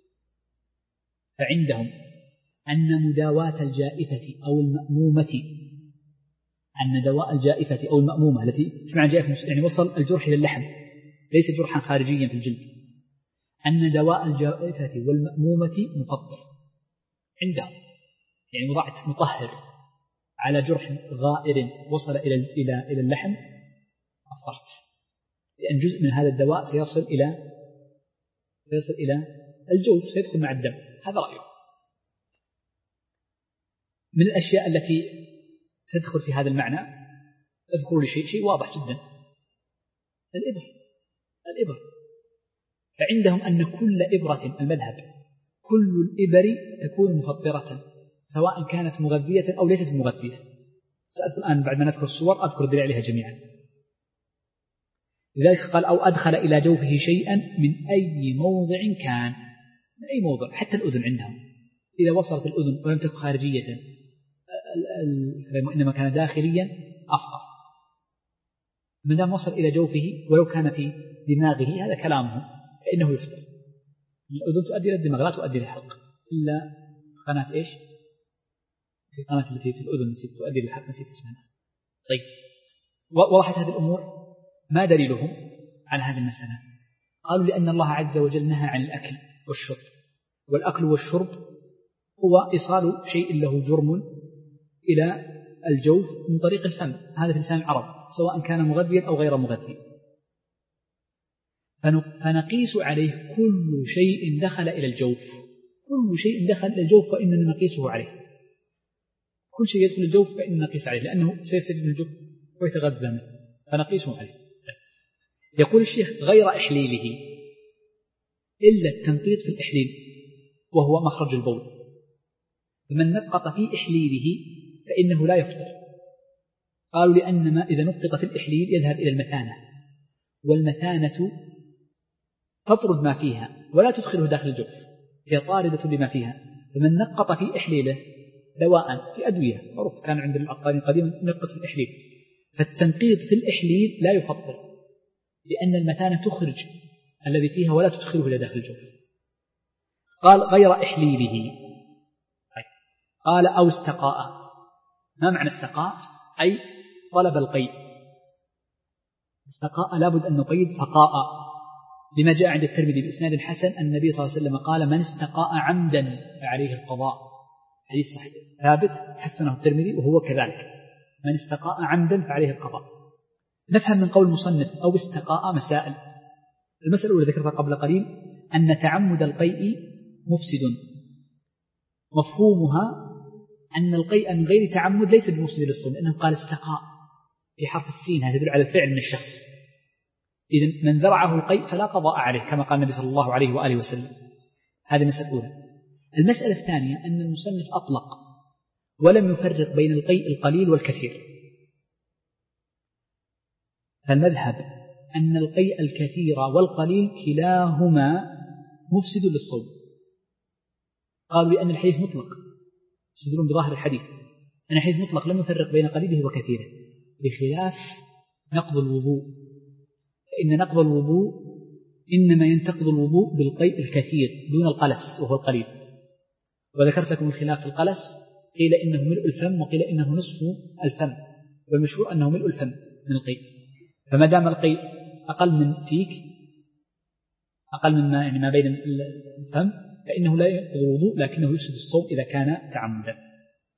فعندهم أن مداواة الجائفة أو المأمومة، أن دواء الجائفة أو المأمومة التي معنى جائفة يعني وصل الجرح إلى اللحم ليس جرحا خارجيا في الجلد، أن دواء الجائفة والمأمومة مفطر عندهم، يعني وضعت مطهر على جرح غائر وصل إلى إلى إلى اللحم أفطرت، لأن جزء من هذا الدواء سيصل إلى سيصل إلى الجوف، سيدخل مع الدم. هذا رأيه. من الأشياء التي تدخل في هذا المعنى أذكر لشيء شيء واضح جدا، الإبر. الإبر فعندهم أن كل إبرة، المذهب كل الإبر تكون مفطرة سواء كانت مغذية أو ليست مغذية. سأذكر الآن بعد ما نذكر الصور أذكر الدليل عليها جميعا. لذلك قال أو أدخل إلى جوفه شيئا من أي موضع كان، من أي موضع، حتى الأذن عندهم إذا وصلت الأذن ولم تكن خارجية إنما كان داخليا أفطر. ما دام وصل إلى جوفه ولو كان في دماغه هذا كلامه فإنه يفطر. الأذن تؤدي إلى الدماغ لا تؤدي إلى الحلق، إلا قناة إيش؟ في قناة التي في الأذن نسيت تؤدي إلى الحلق، نسيت اسمها. طيب وضحت هذه الأمور. ما دليلهم على هذه المسألة؟ قالوا لأن الله عز وجل نهى عن الأكل والشرب، والأكل والشرب هو إيصال شيء له جرم إلى الجوف من طريق الفم، هذا في لسان العرب سواء كان مغذيا أو غير مغذي. فنقيس عليه كل شيء دخل إلى الجوف، كل شيء دخل إلى الجوف فإننا نقيسه عليه، كل شيء يدخل الجوف فإننا نقيس عليه لأنه سيستفيد من الجوف ويتغذى منه فنقيسه عليه. يقول الشيخ غير إحليله، إلا التنقيط في الإحليل وهو مخرج البول، فمن نقط في إحليله فإنه لا يفطر. قالوا لأن ما إذا نقط في الإحليل يذهب إلى المثانة، والمثانة تطرد ما فيها ولا تدخله داخل الجوف، هي طاردة لما فيها. فمن نقط في إحليله دواء في أدوية معروف كان عند العطارين قديما نقط في الإحليل، فالتنقيط في الإحليل لا يفطر لأن المثانة تخرج الذي فيها ولا تدخله إلى داخل الجوف. قال غير إحليله. قال أو استقاء. ما معنى استقاء؟ أي طلب القيء. استقاء لابد أن نقيد فقاء، لما جاء عند الترمذي بإسناد حسن أن النبي صلى الله عليه وسلم قال من استقاء عمدا فعليه القضاء. حديث صحيح ثابت حسنه الترمذي وهو كذلك، من استقاء عمدا فعليه القضاء. نفهم من قول المصنف أو استقاء مسائل. المسألة التي ذكرتها قبل قليل أن تعمد القيء مفسد، مفهومها أن القيء من غير تعمد ليس بمفسد للصوم، لأنه قال استقاء في حرف السين، هذا يدل على الفعل من الشخص. إذن من ذرعه القيء فلا قضاء عليه كما قال النبي صلى الله عليه وآله وسلم. هذه المسألة الأولى. المسألة الثانية أن المصنف أطلق ولم يفرق بين القيء القليل والكثير، فالمذهب أن القيء الكثير والقليل كلاهما مفسد للصوم. قالوا لأن الحديث مطلق، يستدلون بظاهر الحديث أن الحديث مطلق لم يفرق بين قليله وكثيره، بخلاف نقض الوضوء، فإن نقض الوضوء إنما ينتقض الوضوء بالقيء الكثير دون القلس وهو القليل. وذكرت لكم الخلاف في القلس، قيل إنه ملء الفم وقيل إنه نصف الفم، والمشهور أنه ملء الفم من القيء. فما دام القيء أقل من فيك، أقل من ما, يعني ما بين الفم، فإنه لا ينقض الوضوء لكنه يفسد الصوم إذا كان تعمدا.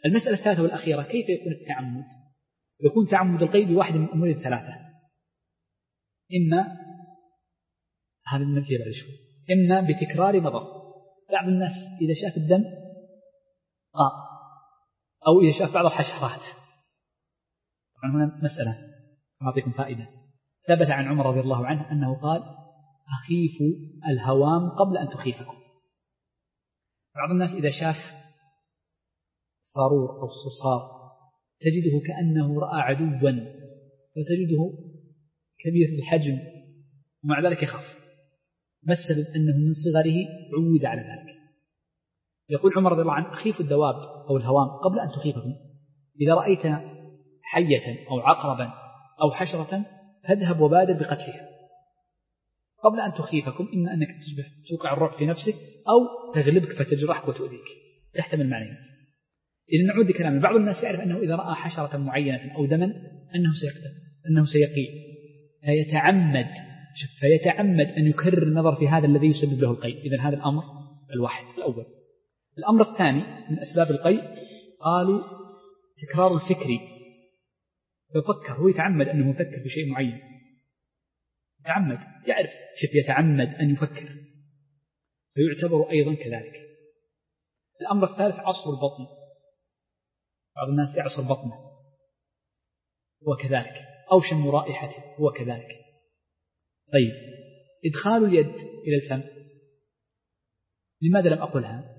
المسألة الثالثة والأخيرة: كيف يكون التعمد؟ يكون تعمد القيء بواحد من أمور ثلاثة: إما هذا النفي بعد شوي، إما بتكرار نظر. بعض الناس إذا شاف الدم قام، أو إذا شاف بعض الحشرات. طبعا هنا مسألة أعطيكم فائدة. ثبت عن عمر رضي الله عنه أنه قال: أخيفوا الهوام قبل أن تخيفكم. بعض الناس إذا شاف صارور أو صرصار تجده كأنه رأى عدوا، وتجده كبير الحجم ومع ذلك يخاف. ما السبب؟ أنه من صغره عود على ذلك. يقول عمر رضي الله عنه: أخيفوا الدواب أو الهوام قبل أن تخيفكم. إذا رأيت حية أو عقربا أو حشرة فاذهب وبادر بقتلها قبل أن تخيفكم، إما أنك تشبه توقع الرعب في نفسك أو تغلبك فتجرحك وتؤذيك. تحتمل معنيين. إذا نعود لكلامه: بعض الناس يعرف أنه إذا رأى حشرة معينة أو دما أنه سيقتل، أنه سيقيء، فيتعمد فيتعمد أن يكرر النظر في هذا الذي يسبب له القيء. إذن هذا الأمر الواحد الأول. الأمر الثاني من أسباب القيء قالوا تكرار الفكر. يفكر، هو يتعمد أنه يفكر في شيء معين، يتعمد، يعرف شف يتعمد أن يفكر، فيعتبر أيضا كذلك. الأمر الثالث عصر البطن. بعض الناس يعصر بطنه هو كذلك، أو شم رائحته هو كذلك. طيب، إدخال اليد إلى الفم، لماذا لم أقلها؟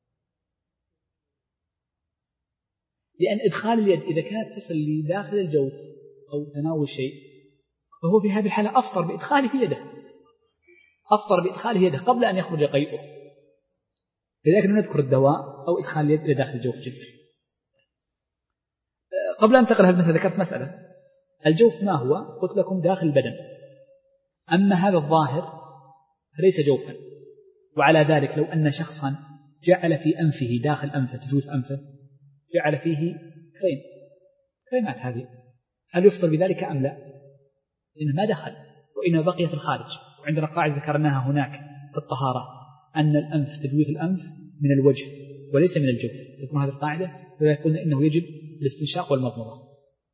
لأن إدخال اليد إذا كانت تصل لداخل الجوف أو تناول شيء فهو في هذه الحالة أفطر بإدخاله يده، أفطر بإدخاله يده قبل أن يخرج قيئه. لذلك نذكر الدواء أو إدخال اليد إلى داخل الجوف جدا. قبل أن انتقل هذا المسألة ذكرت مسألة: الجوف ما هو؟ قلت لكم داخل البدن، أما هذا الظاهر فليس جوفا. وعلى ذلك لو أن شخصا جعل في أنفه داخل أنفه تجوز أنفه جعل فيه كريم كريمات، هذه هل يفطر بذلك أم لا؟ إنه ما دخل وإنه بقي في الخارج. وعندنا قاعدة ذكرناها هناك في الطهارة أن الأنف تجويف الأنف من الوجه وليس من الجوف. تذكرون هذه القاعدة؟ ويقول إنه يجب الاستنشاق والمضمضة.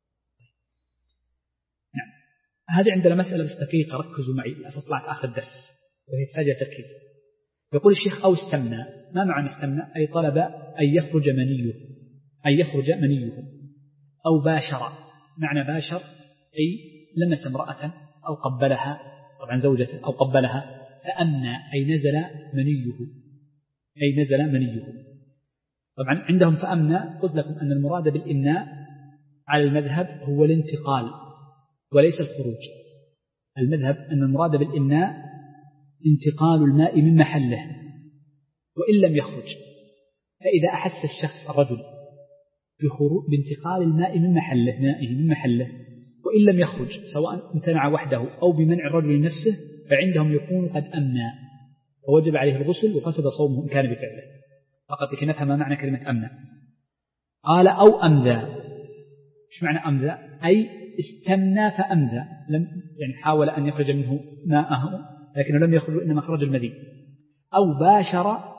نعم، هذه عندنا مسألة بس دقيقة، ركزوا معي لأساس طلعت آخر الدرس وهي تحتاج تركيز. يقول الشيخ: أو استمنى. ما معنى استمنى؟ أي طلب أن يخرج منيه، أن يخرج منيه. أو باشر. معنى باشر أي لمس امرأة أو قبلها، طبعا زوجته، أو قبلها. فأمنى أي نزل منيه، أي نزل منيه. طبعا عندهم فأمنى قلت لكم أن المراد بالإمناء على المذهب هو الانتقال وليس الخروج. المذهب أن المراد بالإمناء انتقال الماء من محله وإن لم يخرج. فإذا أحس الشخص الرجل بانتقال الماء من محله مائه من محله وإن لم يخرج، سواء امتنع وحده أو بمنع الرجل نفسه، فعندهم يكون قد أمنى فوجب عليه الغسل وفسد صومه إن كان بفعله. فقط لكي نفهم معنى كلمة أمنى. قال: أو أمذى. إيش معنى أمذى؟ أي استمنى فأمذى، لم يعني حاول أن يخرج منه ماءه لكنه لم يخرج، إنما خرج المذي. أو باشر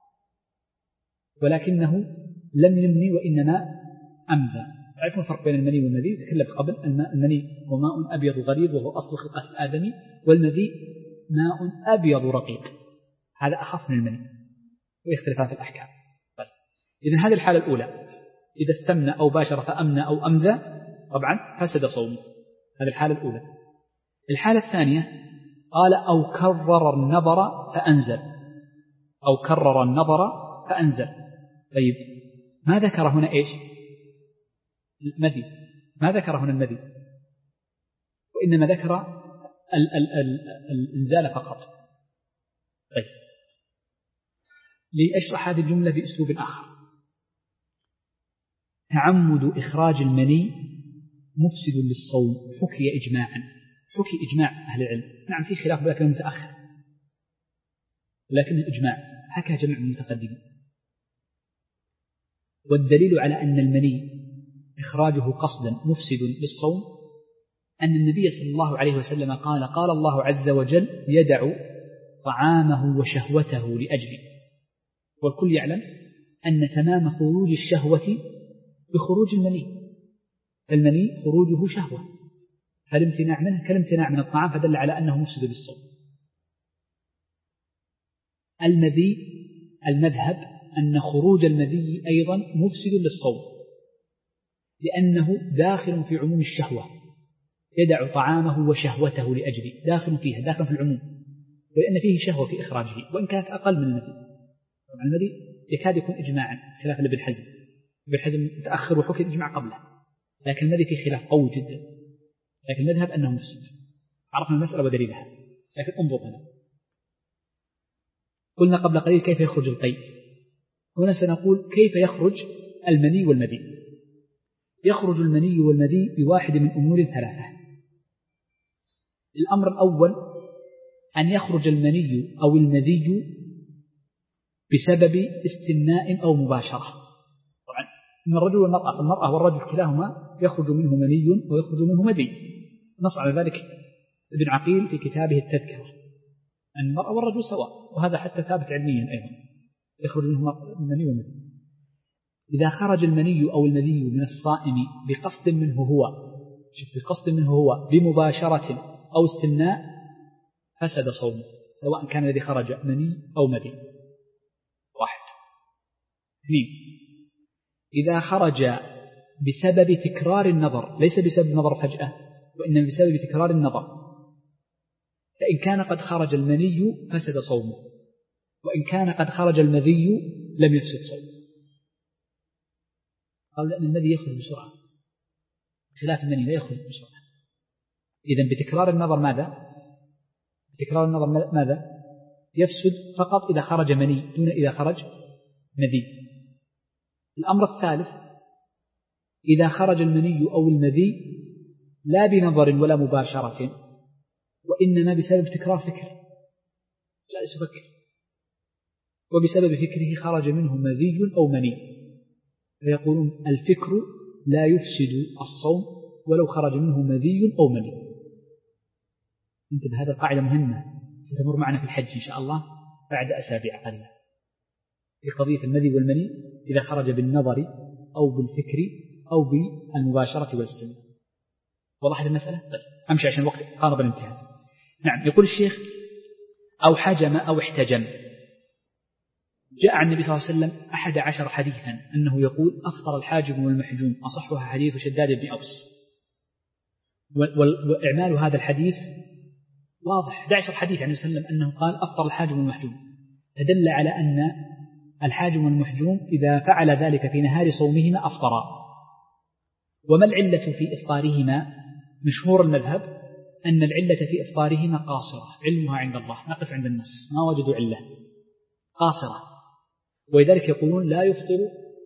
ولكنه لم يمني وإنما أمذى. تعرفون الفرق بين المني والمذي؟ تكلمت قبل. المني هو ماء أبيض غليظ وهو أصل خلقة الآدمي، والمذي ماء أبيض رقيق، هذا أخف من المني ويختلفان في الأحكام. طيب، إذن هذه الحالة الأولى إذا استمنى أو باشر فأمنى أو أمذى طبعا فسد صومه. هذه الحالة الأولى. الحالة الثانية قال: أو كرر النظر فأنزل. أو كرر النظر فأنزل. طيب، ما ذكر هنا إيش؟ المذي. ما ذكر هنا المذي، وإنما ذكر ال ال ال الإنزال فقط. طيب، لأشرح هذه الجملة بأسلوب آخر: تعمد إخراج المني مفسد للصوم حكي إجماعا. حكي إجماع أهل العلم. نعم، في خلاف ولكن متأخر، لكن الإجماع حكى جمع المتقدمين. والدليل على أن المني إخراجه قصدا مفسد للصوم أن النبي صلى الله عليه وسلم قال: قال الله عز وجل: يدع طعامه وشهوته لأجلي. والكل يعلم أن تمام خروج الشهوة بخروج المني، المني خروجه شهوة، فالامتناع منه كالامتناع من الطعام، فدل على أنه مفسد للصوم. المذي المذهب أن خروج المذي أيضا مفسد للصوم، لأنه داخل في عموم الشهوة، يدع طعامه وشهوته لأجله، داخل فيها، داخل في العموم، ولأن فيه شهوة في إخراجه وإن كانت أقل من المذي. طبعا المذي يكاد يكون إجماعا خلاف لابن حزم، ابن حزم متأخر وحكي الإجماع قبله، لكن المذي فيه خلاف قوي جدا، لكن المذهب أنه مفسد. عرفنا المسألة ودليلها، لكن انظر هنا. قلنا قبل قليل كيف يخرج القيء، هنا سنقول كيف يخرج المني والمذي. يخرج المني والمذي بواحد من أمور ثلاثة. الأمر الأول أن يخرج المني أو المذي بسبب استمناء أو مباشرة. طبعا من الرجل والمرأة، المرأة والرجل كلاهما يخرج منه مني ويخرج منه مذي، نص على ذلك ابن عقيل في كتابه التذكرة، أن المرأة والرجل سواء، وهذا حتى ثابت علميا أيضا، يخرج منه المني والمذي. إذا خرج المني أو المذي من الصائم بقصد منه هو، شوف بقصد منه هو بمباشرة أو استمناء، فسد صومه، سواء كان الذي خرج مني أو مذي. واحد. اثنين، إذا خرج بسبب تكرار النظر، ليس بسبب النظر فجأة، وإنما بسبب تكرار النظر، فإن كان قد خرج المني فسد صومه، وإن كان قد خرج المذي لم يفسد صومه. قال لأن المذي يخرج بسرعة خلاف المني لا يخرج بسرعة. إذن بتكرار النظر ماذا؟ بتكرار النظر ماذا؟ يفسد فقط إذا خرج مني دون إذا خرج مذي. الأمر الثالث، إذا خرج المني أو المذي لا بنظر ولا مباشرة، وإنما بسبب تكرار فكر، لا يفكر، وبسبب فكره خرج منه مذي أو مني، فيقولون الفكر لا يفسد الصوم ولو خرج منه مذي أو مني. انتبه، هذا القاعدة مهمة ستمر معنا في الحج إن شاء الله بعد أسابيع قليلة، في قضية المذي والمني إذا خرج بالنظر أو بالفكر أو بالمباشرة والاستماع. وضحت المسألة؟ أمشي عشان الوقت قارب الانتهاء. نعم. يقول الشيخ أو حجم أو احتجم. جاء عن النبي صلى الله عليه وسلم أحد عشر حديثا أنه يقول أفطر الحاجم والمحجوم، أصحها حديث شداد بن أوس. وإعمال هذا الحديث واضح، أحد عشر حديث عن النبي صلى الله عليه وسلم أنه قال أفطر الحاجم والمحجوم، فدل على أن الحاجم والمحجوم إذا فعل ذلك في نهار صومهما أفطرا. وما العلة في إفطارهما؟ مشهور المذهب أن العلة في إفطارهما قاصرة، علمها عند الله، نقف عند النص، ما وجدوا علة، قاصرة. ولذلك يقولون لا يفطر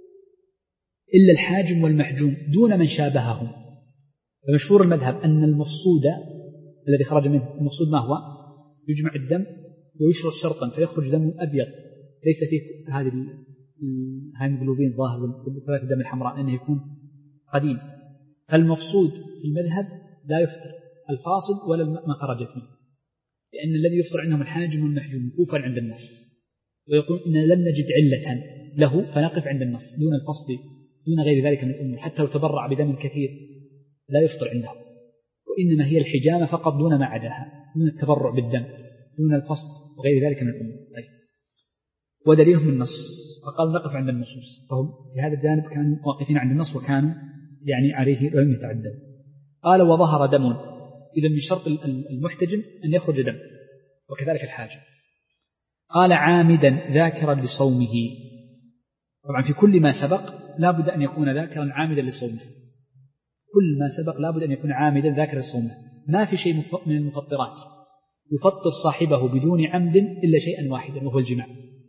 إلا الحاجم والمحجوم دون من شابههم. فمشهور المذهب أن المفسود الذي خرج منه، المفسود ما هو؟ يجمع الدم ويشرب شرطا فيخرج دم أبيض ليس فيه هذه الهيموجلوبين ظاهر وثلاث الدم الحمراء، لأنه يكون قديم. فالمفسود في المذهب لا يفطر الفاصل ولا ما خرج فيه، لأن الذي يفطر عندهم الحاجم والمحجوم وقوفا عند النص، ويقول إن لم نجد علة له فنقف عند النص دون الفصل دون غير ذلك من الأمور. حتى لو تبرع بدم كثير لا يفطر عنده، وإنما هي الحجامة فقط دون ما عداها، دون التبرع بالدم دون الفصل وغير ذلك من الأمور. طيب. ودليلهم النص، فقال نقف عند النصوص، فهم في هذا الجانب كانوا واقفين عند النص وكانوا يعني عليه ولم يتعدوا. قال وظهر دم، إذا من شرط المحتجم أن يخرج دم، وكذلك الحاجم. قال عامدا ذاكرا لصومه. طبعا في كل ما سبق لا بد أن يكون ذاكرا عامدا لصومه، كل ما سبق لا بد أن يكون عامدا ذاكرا لصومه. ما في شيء من المفطرات يفطر صاحبه بدون عمد إلا شيئا واحدا وهو الجماع.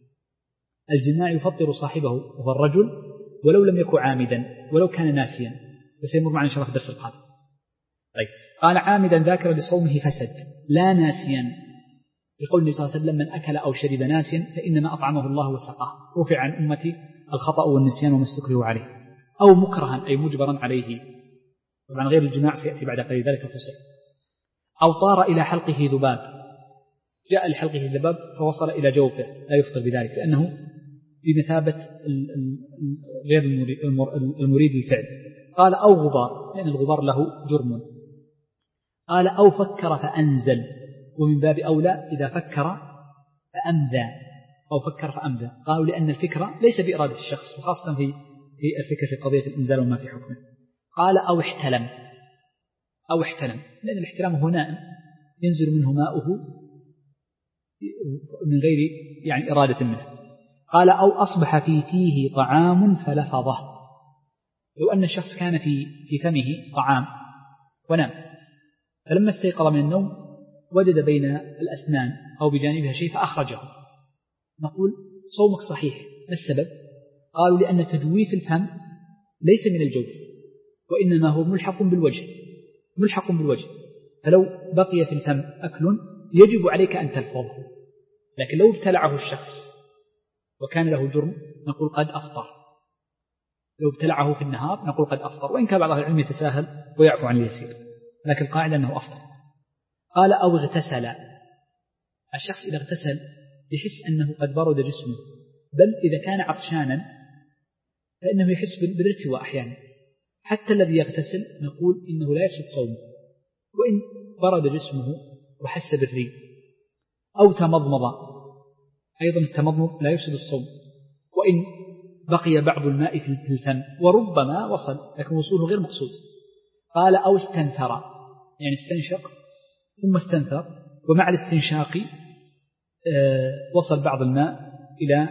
الجماع يفطر صاحبه وهو الرجل ولو لم يكن عامدا ولو كان ناسيا، وسيمر معنا إن شاء الله في الدرس القادم. طيب. قال عامدا ذاكرا لصومه فسد لا ناسيا، يقول النبي صلى الله عليه وسلم من أكل أو شرب ناسيا فإنما أطعمه الله وسقاه، رفع عن أمتي الخطأ والنسيان وما استكرهوا عليه. أو مكرها أي مجبرا عليه، طبعا غير الجماع سيأتي بعد قليل ذلك الفصل. أو طار إلى حلقه ذباب، جاء لحلقه الذباب فوصل إلى جوفه لا يفطر بذلك، لأنه بمثابة غير المريد للفعل. قال أو غبار، لأن الغبار له جرم. قال أو فكر فأنزل، ومن باب أولى إذا فكر فأمذى أو فكر فأمذى. قالوا لأن الفكرة ليس بإرادة الشخص، وخاصة في الفكرة في قضية الإنزال وما في حكمه. قال أو احتلم، أو احتلم، لأن الاحتلام هو نائم ينزل منه ماؤه من غير يعني إرادة منه. قال أو أصبح في فيه طعام فلفظه، لو أن الشخص كان في في فمه طعام ونام، فلما استيقظ من النوم وجد بين الأسنان أو بجانبها شيء فأخرجه، نقول صومك صحيح. ما السبب؟ قالوا لأن تجويف الفم ليس من الجوف، وإنما هو ملحق بالوجه، ملحق بالوجه. فلو بقي في الفم أكل يجب عليك أن تلفظه، لكن لو ابتلعه الشخص وكان له جرم نقول قد أفطر. لو ابتلعه في النهار نقول قد أفطر، وإن كان بعض العلم يتساهل ويعفو عن اليسير، لكن القاعدة أنه أفطر. قال أو اغتسل، الشخص إذا اغتسل يحس أنه قد برد جسمه، بل إذا كان عطشانا فإنه يحس بالارتواء أحيانا. حتى الذي يغتسل نقول إنه لا يفسد صومه وإن برد جسمه وحس بالريق. أو تمضمض، أيضا التمضمض لا يفسد الصوم وإن بقي بعض الماء في الفم، وربما وصل لكن وصوله غير مقصود. قال أو استنثر، يعني استنشق ثم استنثر، ومع الاستنشاق وصل بعض الماء إلى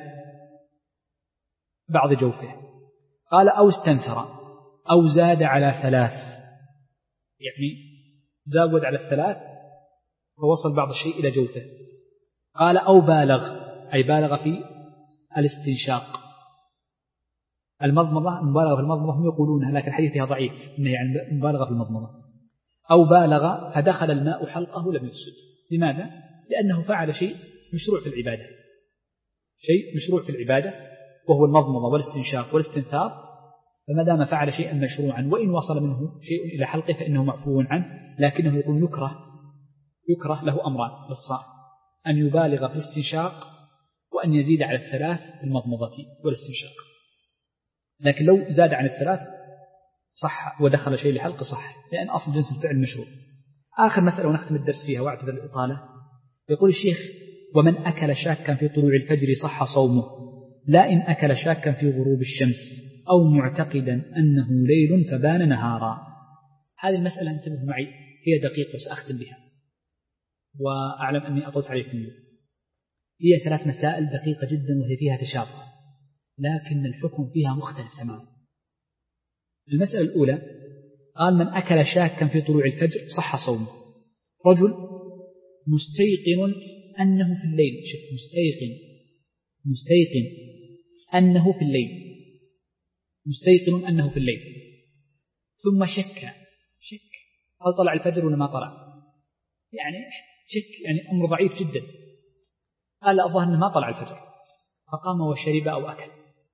بعض جوفه. قال أو استنثر أو زاد على ثلاث، يعني زود على الثلاث فوصل بعض الشيء إلى جوفه. قال أو بالغ، أي بالغ في الاستنشاق. المضمضة مبالغة في المضمضة هم يقولونها، لكن الحديث فيها ضعيف إنه يعني مبالغة في المضمضة. أو بالغ فدخل الماء حلقه لم يفسد. لماذا؟ لأنه فعل شيء مشروع في العبادة، شيء مشروع في العبادة وهو المضمضة والاستنشاق والاستنثار، فما دام فعل شيئا مشروعا وإن وصل منه شيء إلى حلقه فإنه معفو عنه، لكنه يقول يكره يكره له أمران للصائم: أن يبالغ في الاستنشاق وأن يزيد على الثلاث في المضمضة والاستنشاق. لكن لو زاد عن الثلاث صح ودخل شيء لحلقه صح، لأن أصل جنس الفعل مشروع. آخر مسألة ونختم الدرس فيها واعتذر الإطالة. يقول الشيخ: ومن أكل شاكا في طلوع الفجر صح صومه، لا إن أكل شاكا في غروب الشمس أو معتقدا أنه ليل فبان نهارا. هذه المسألة انتبهوا معي، هي دقيقة وسأختم بها، وأعلم أني أطلت عليكم اليوم. هي ثلاث مسائل دقيقة جدا وهي فيها تشابه، لكن الحكم فيها مختلف تماما. المسألة الأولى قال: من أكل شاكا في طلوع الفجر صح صومه. رجل مستيقن أنه في الليل، شوف، مستيقن مستيقن أنه في الليل مستيقن أنه في الليل ثم شك شك هل طلع الفجر ولا ما طلع، يعني شك، يعني أمر ضعيف جدا. قال: الظاهر أنه ما طلع الفجر، فقام وشرب أو أكل،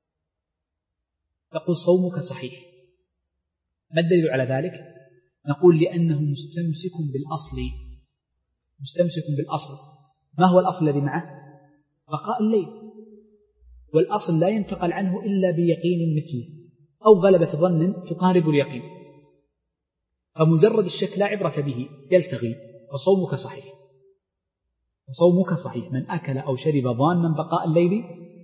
تقول صومك صحيح. ما الدليل على ذلك؟ نقول: لأنه مستمسك بالأصل مستمسك بالأصل. ما هو الأصل الذي معه؟ بقاء الليل، والأصل لا ينتقل عنه إلا بيقين مثله أو غلبة ظن تقارب اليقين، فمجرد الشك لا عبرة به يلتغي، فصومك صحيح فصومك صحيح. من أكل أو شرب ظانا بقاء الليل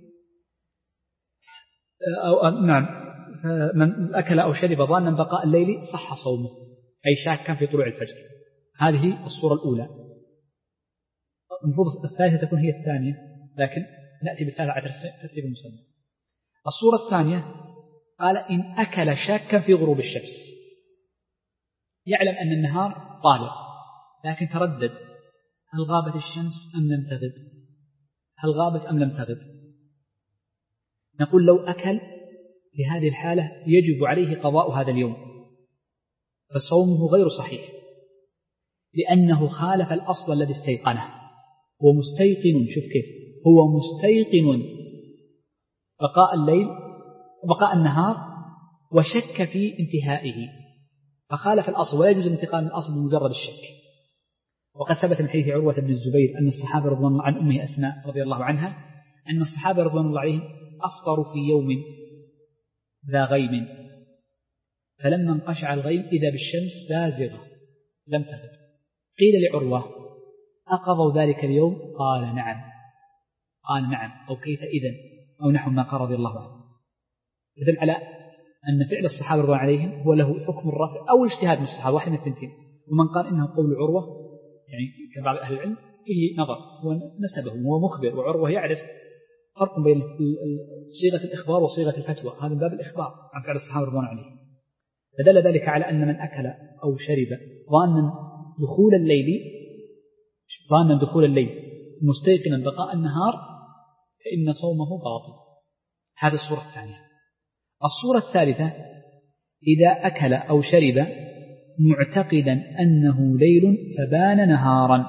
أو نعم من أكل أو شرب ظانا بقاء الليل صح صومه، أي شاكا في طلوع الفجر. هذه الصورة الأولى. المفروض الثالثة تكون هي الثانية، لكن نأتي بالثالثة على ترتيب المسمى. الصورة الثانية قال: إن أكل شاكا في غروب الشمس، يعلم أن النهار طالع لكن تردد: هل غابت الشمس أم لم تغب هل غابت أم لم تغب نقول: لو أكل في هذه الحالة يجب عليه قضاء هذا اليوم، فصومه غير صحيح، لأنه خالف الأصل الذي استيقنه. هو مستيقن، شوف كيف، هو مستيقن بقاء الليل بقاء النهار وشك في انتهائه، فخالف الأصل، ولا يجوز الانتقال من الأصل بمجرد الشك. وقد ثبت من حديث عروة بن الزبير أن الصحابة رضوان الله عن أمه أسماء رضي الله عنها أن الصحابة رضوان الله عليهم أفطروا في يوم ذا غيم، فلما انقشع الغيم إذا بالشمس بازغة لم تغب. قيل لعروة: أقضوا ذلك اليوم؟ قال: نعم. قال: نعم، أو كيف إذن، أو نحو ما قال رضي الله عنه. يدل على أن فعل الصحابة رضي الله عليهم هو له حكم الرفع أو الاجتهاد من الصحابة، واحد من الثنتين. ومن قال إنه قول عروة يعني كبعض أهل العلم فيه نظر، هو نسبه، هو مخبر، وعروة يعرف فرق بين صيغة الإخبار وصيغة الفتوى، هذا من باب الإخبار عن فعل الصحابة رضي الله عليهم. فدل ذلك على أن من أكل أو شرب ظانا دخول الليل ظانا دخول الليل مستيقنا بقاء النهار فإن صومه باطل. هذه الصورة الثانية. الصورة الثالثة: إذا أكل أو شرب معتقدا أنه ليل فبان نهارا.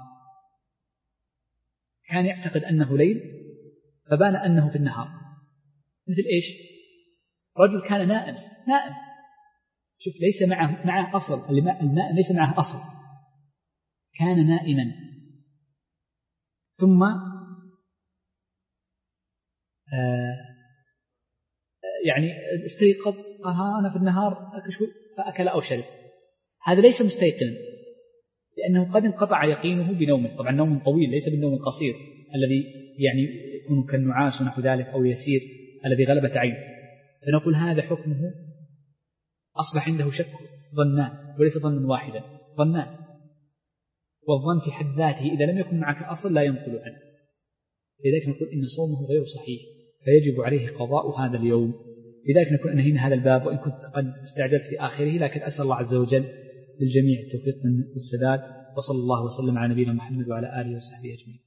كان يعتقد أنه ليل فبان أنه في النهار. مثل إيش؟ رجل كان نائم نائم شوف، ليس معه معه أصل، الماء الماء ليس معه أصل، كان نائما ثم آه يعني استيقظ، أها أنا في النهار فأكل أو شرب. هذا ليس مستيقنا، لأنه قد انقطع يقينه بنوم، طبعا نوم طويل ليس بالنوم القصير الذي يعني يكون كالنعاس ونحو ذلك أو يسير الذي غلبت عين. فنقول هذا حكمه أصبح عنده شك ظنان، وليس ظنا واحدا، ظنان، والظن في حد ذاته إذا لم يكن معك أصل لا ينقل عنه. لذلك نقول إن صومه غير صحيح فيجب عليه قضاء هذا اليوم. لذلك نكون أنهينا هذا الباب، وإن كنت قد استعجلت في آخره، لكن أسأل الله عز وجل للجميع التوفيق والسداد، وصلى الله وسلم على نبينا محمد وعلى آله وصحبه أجمعين.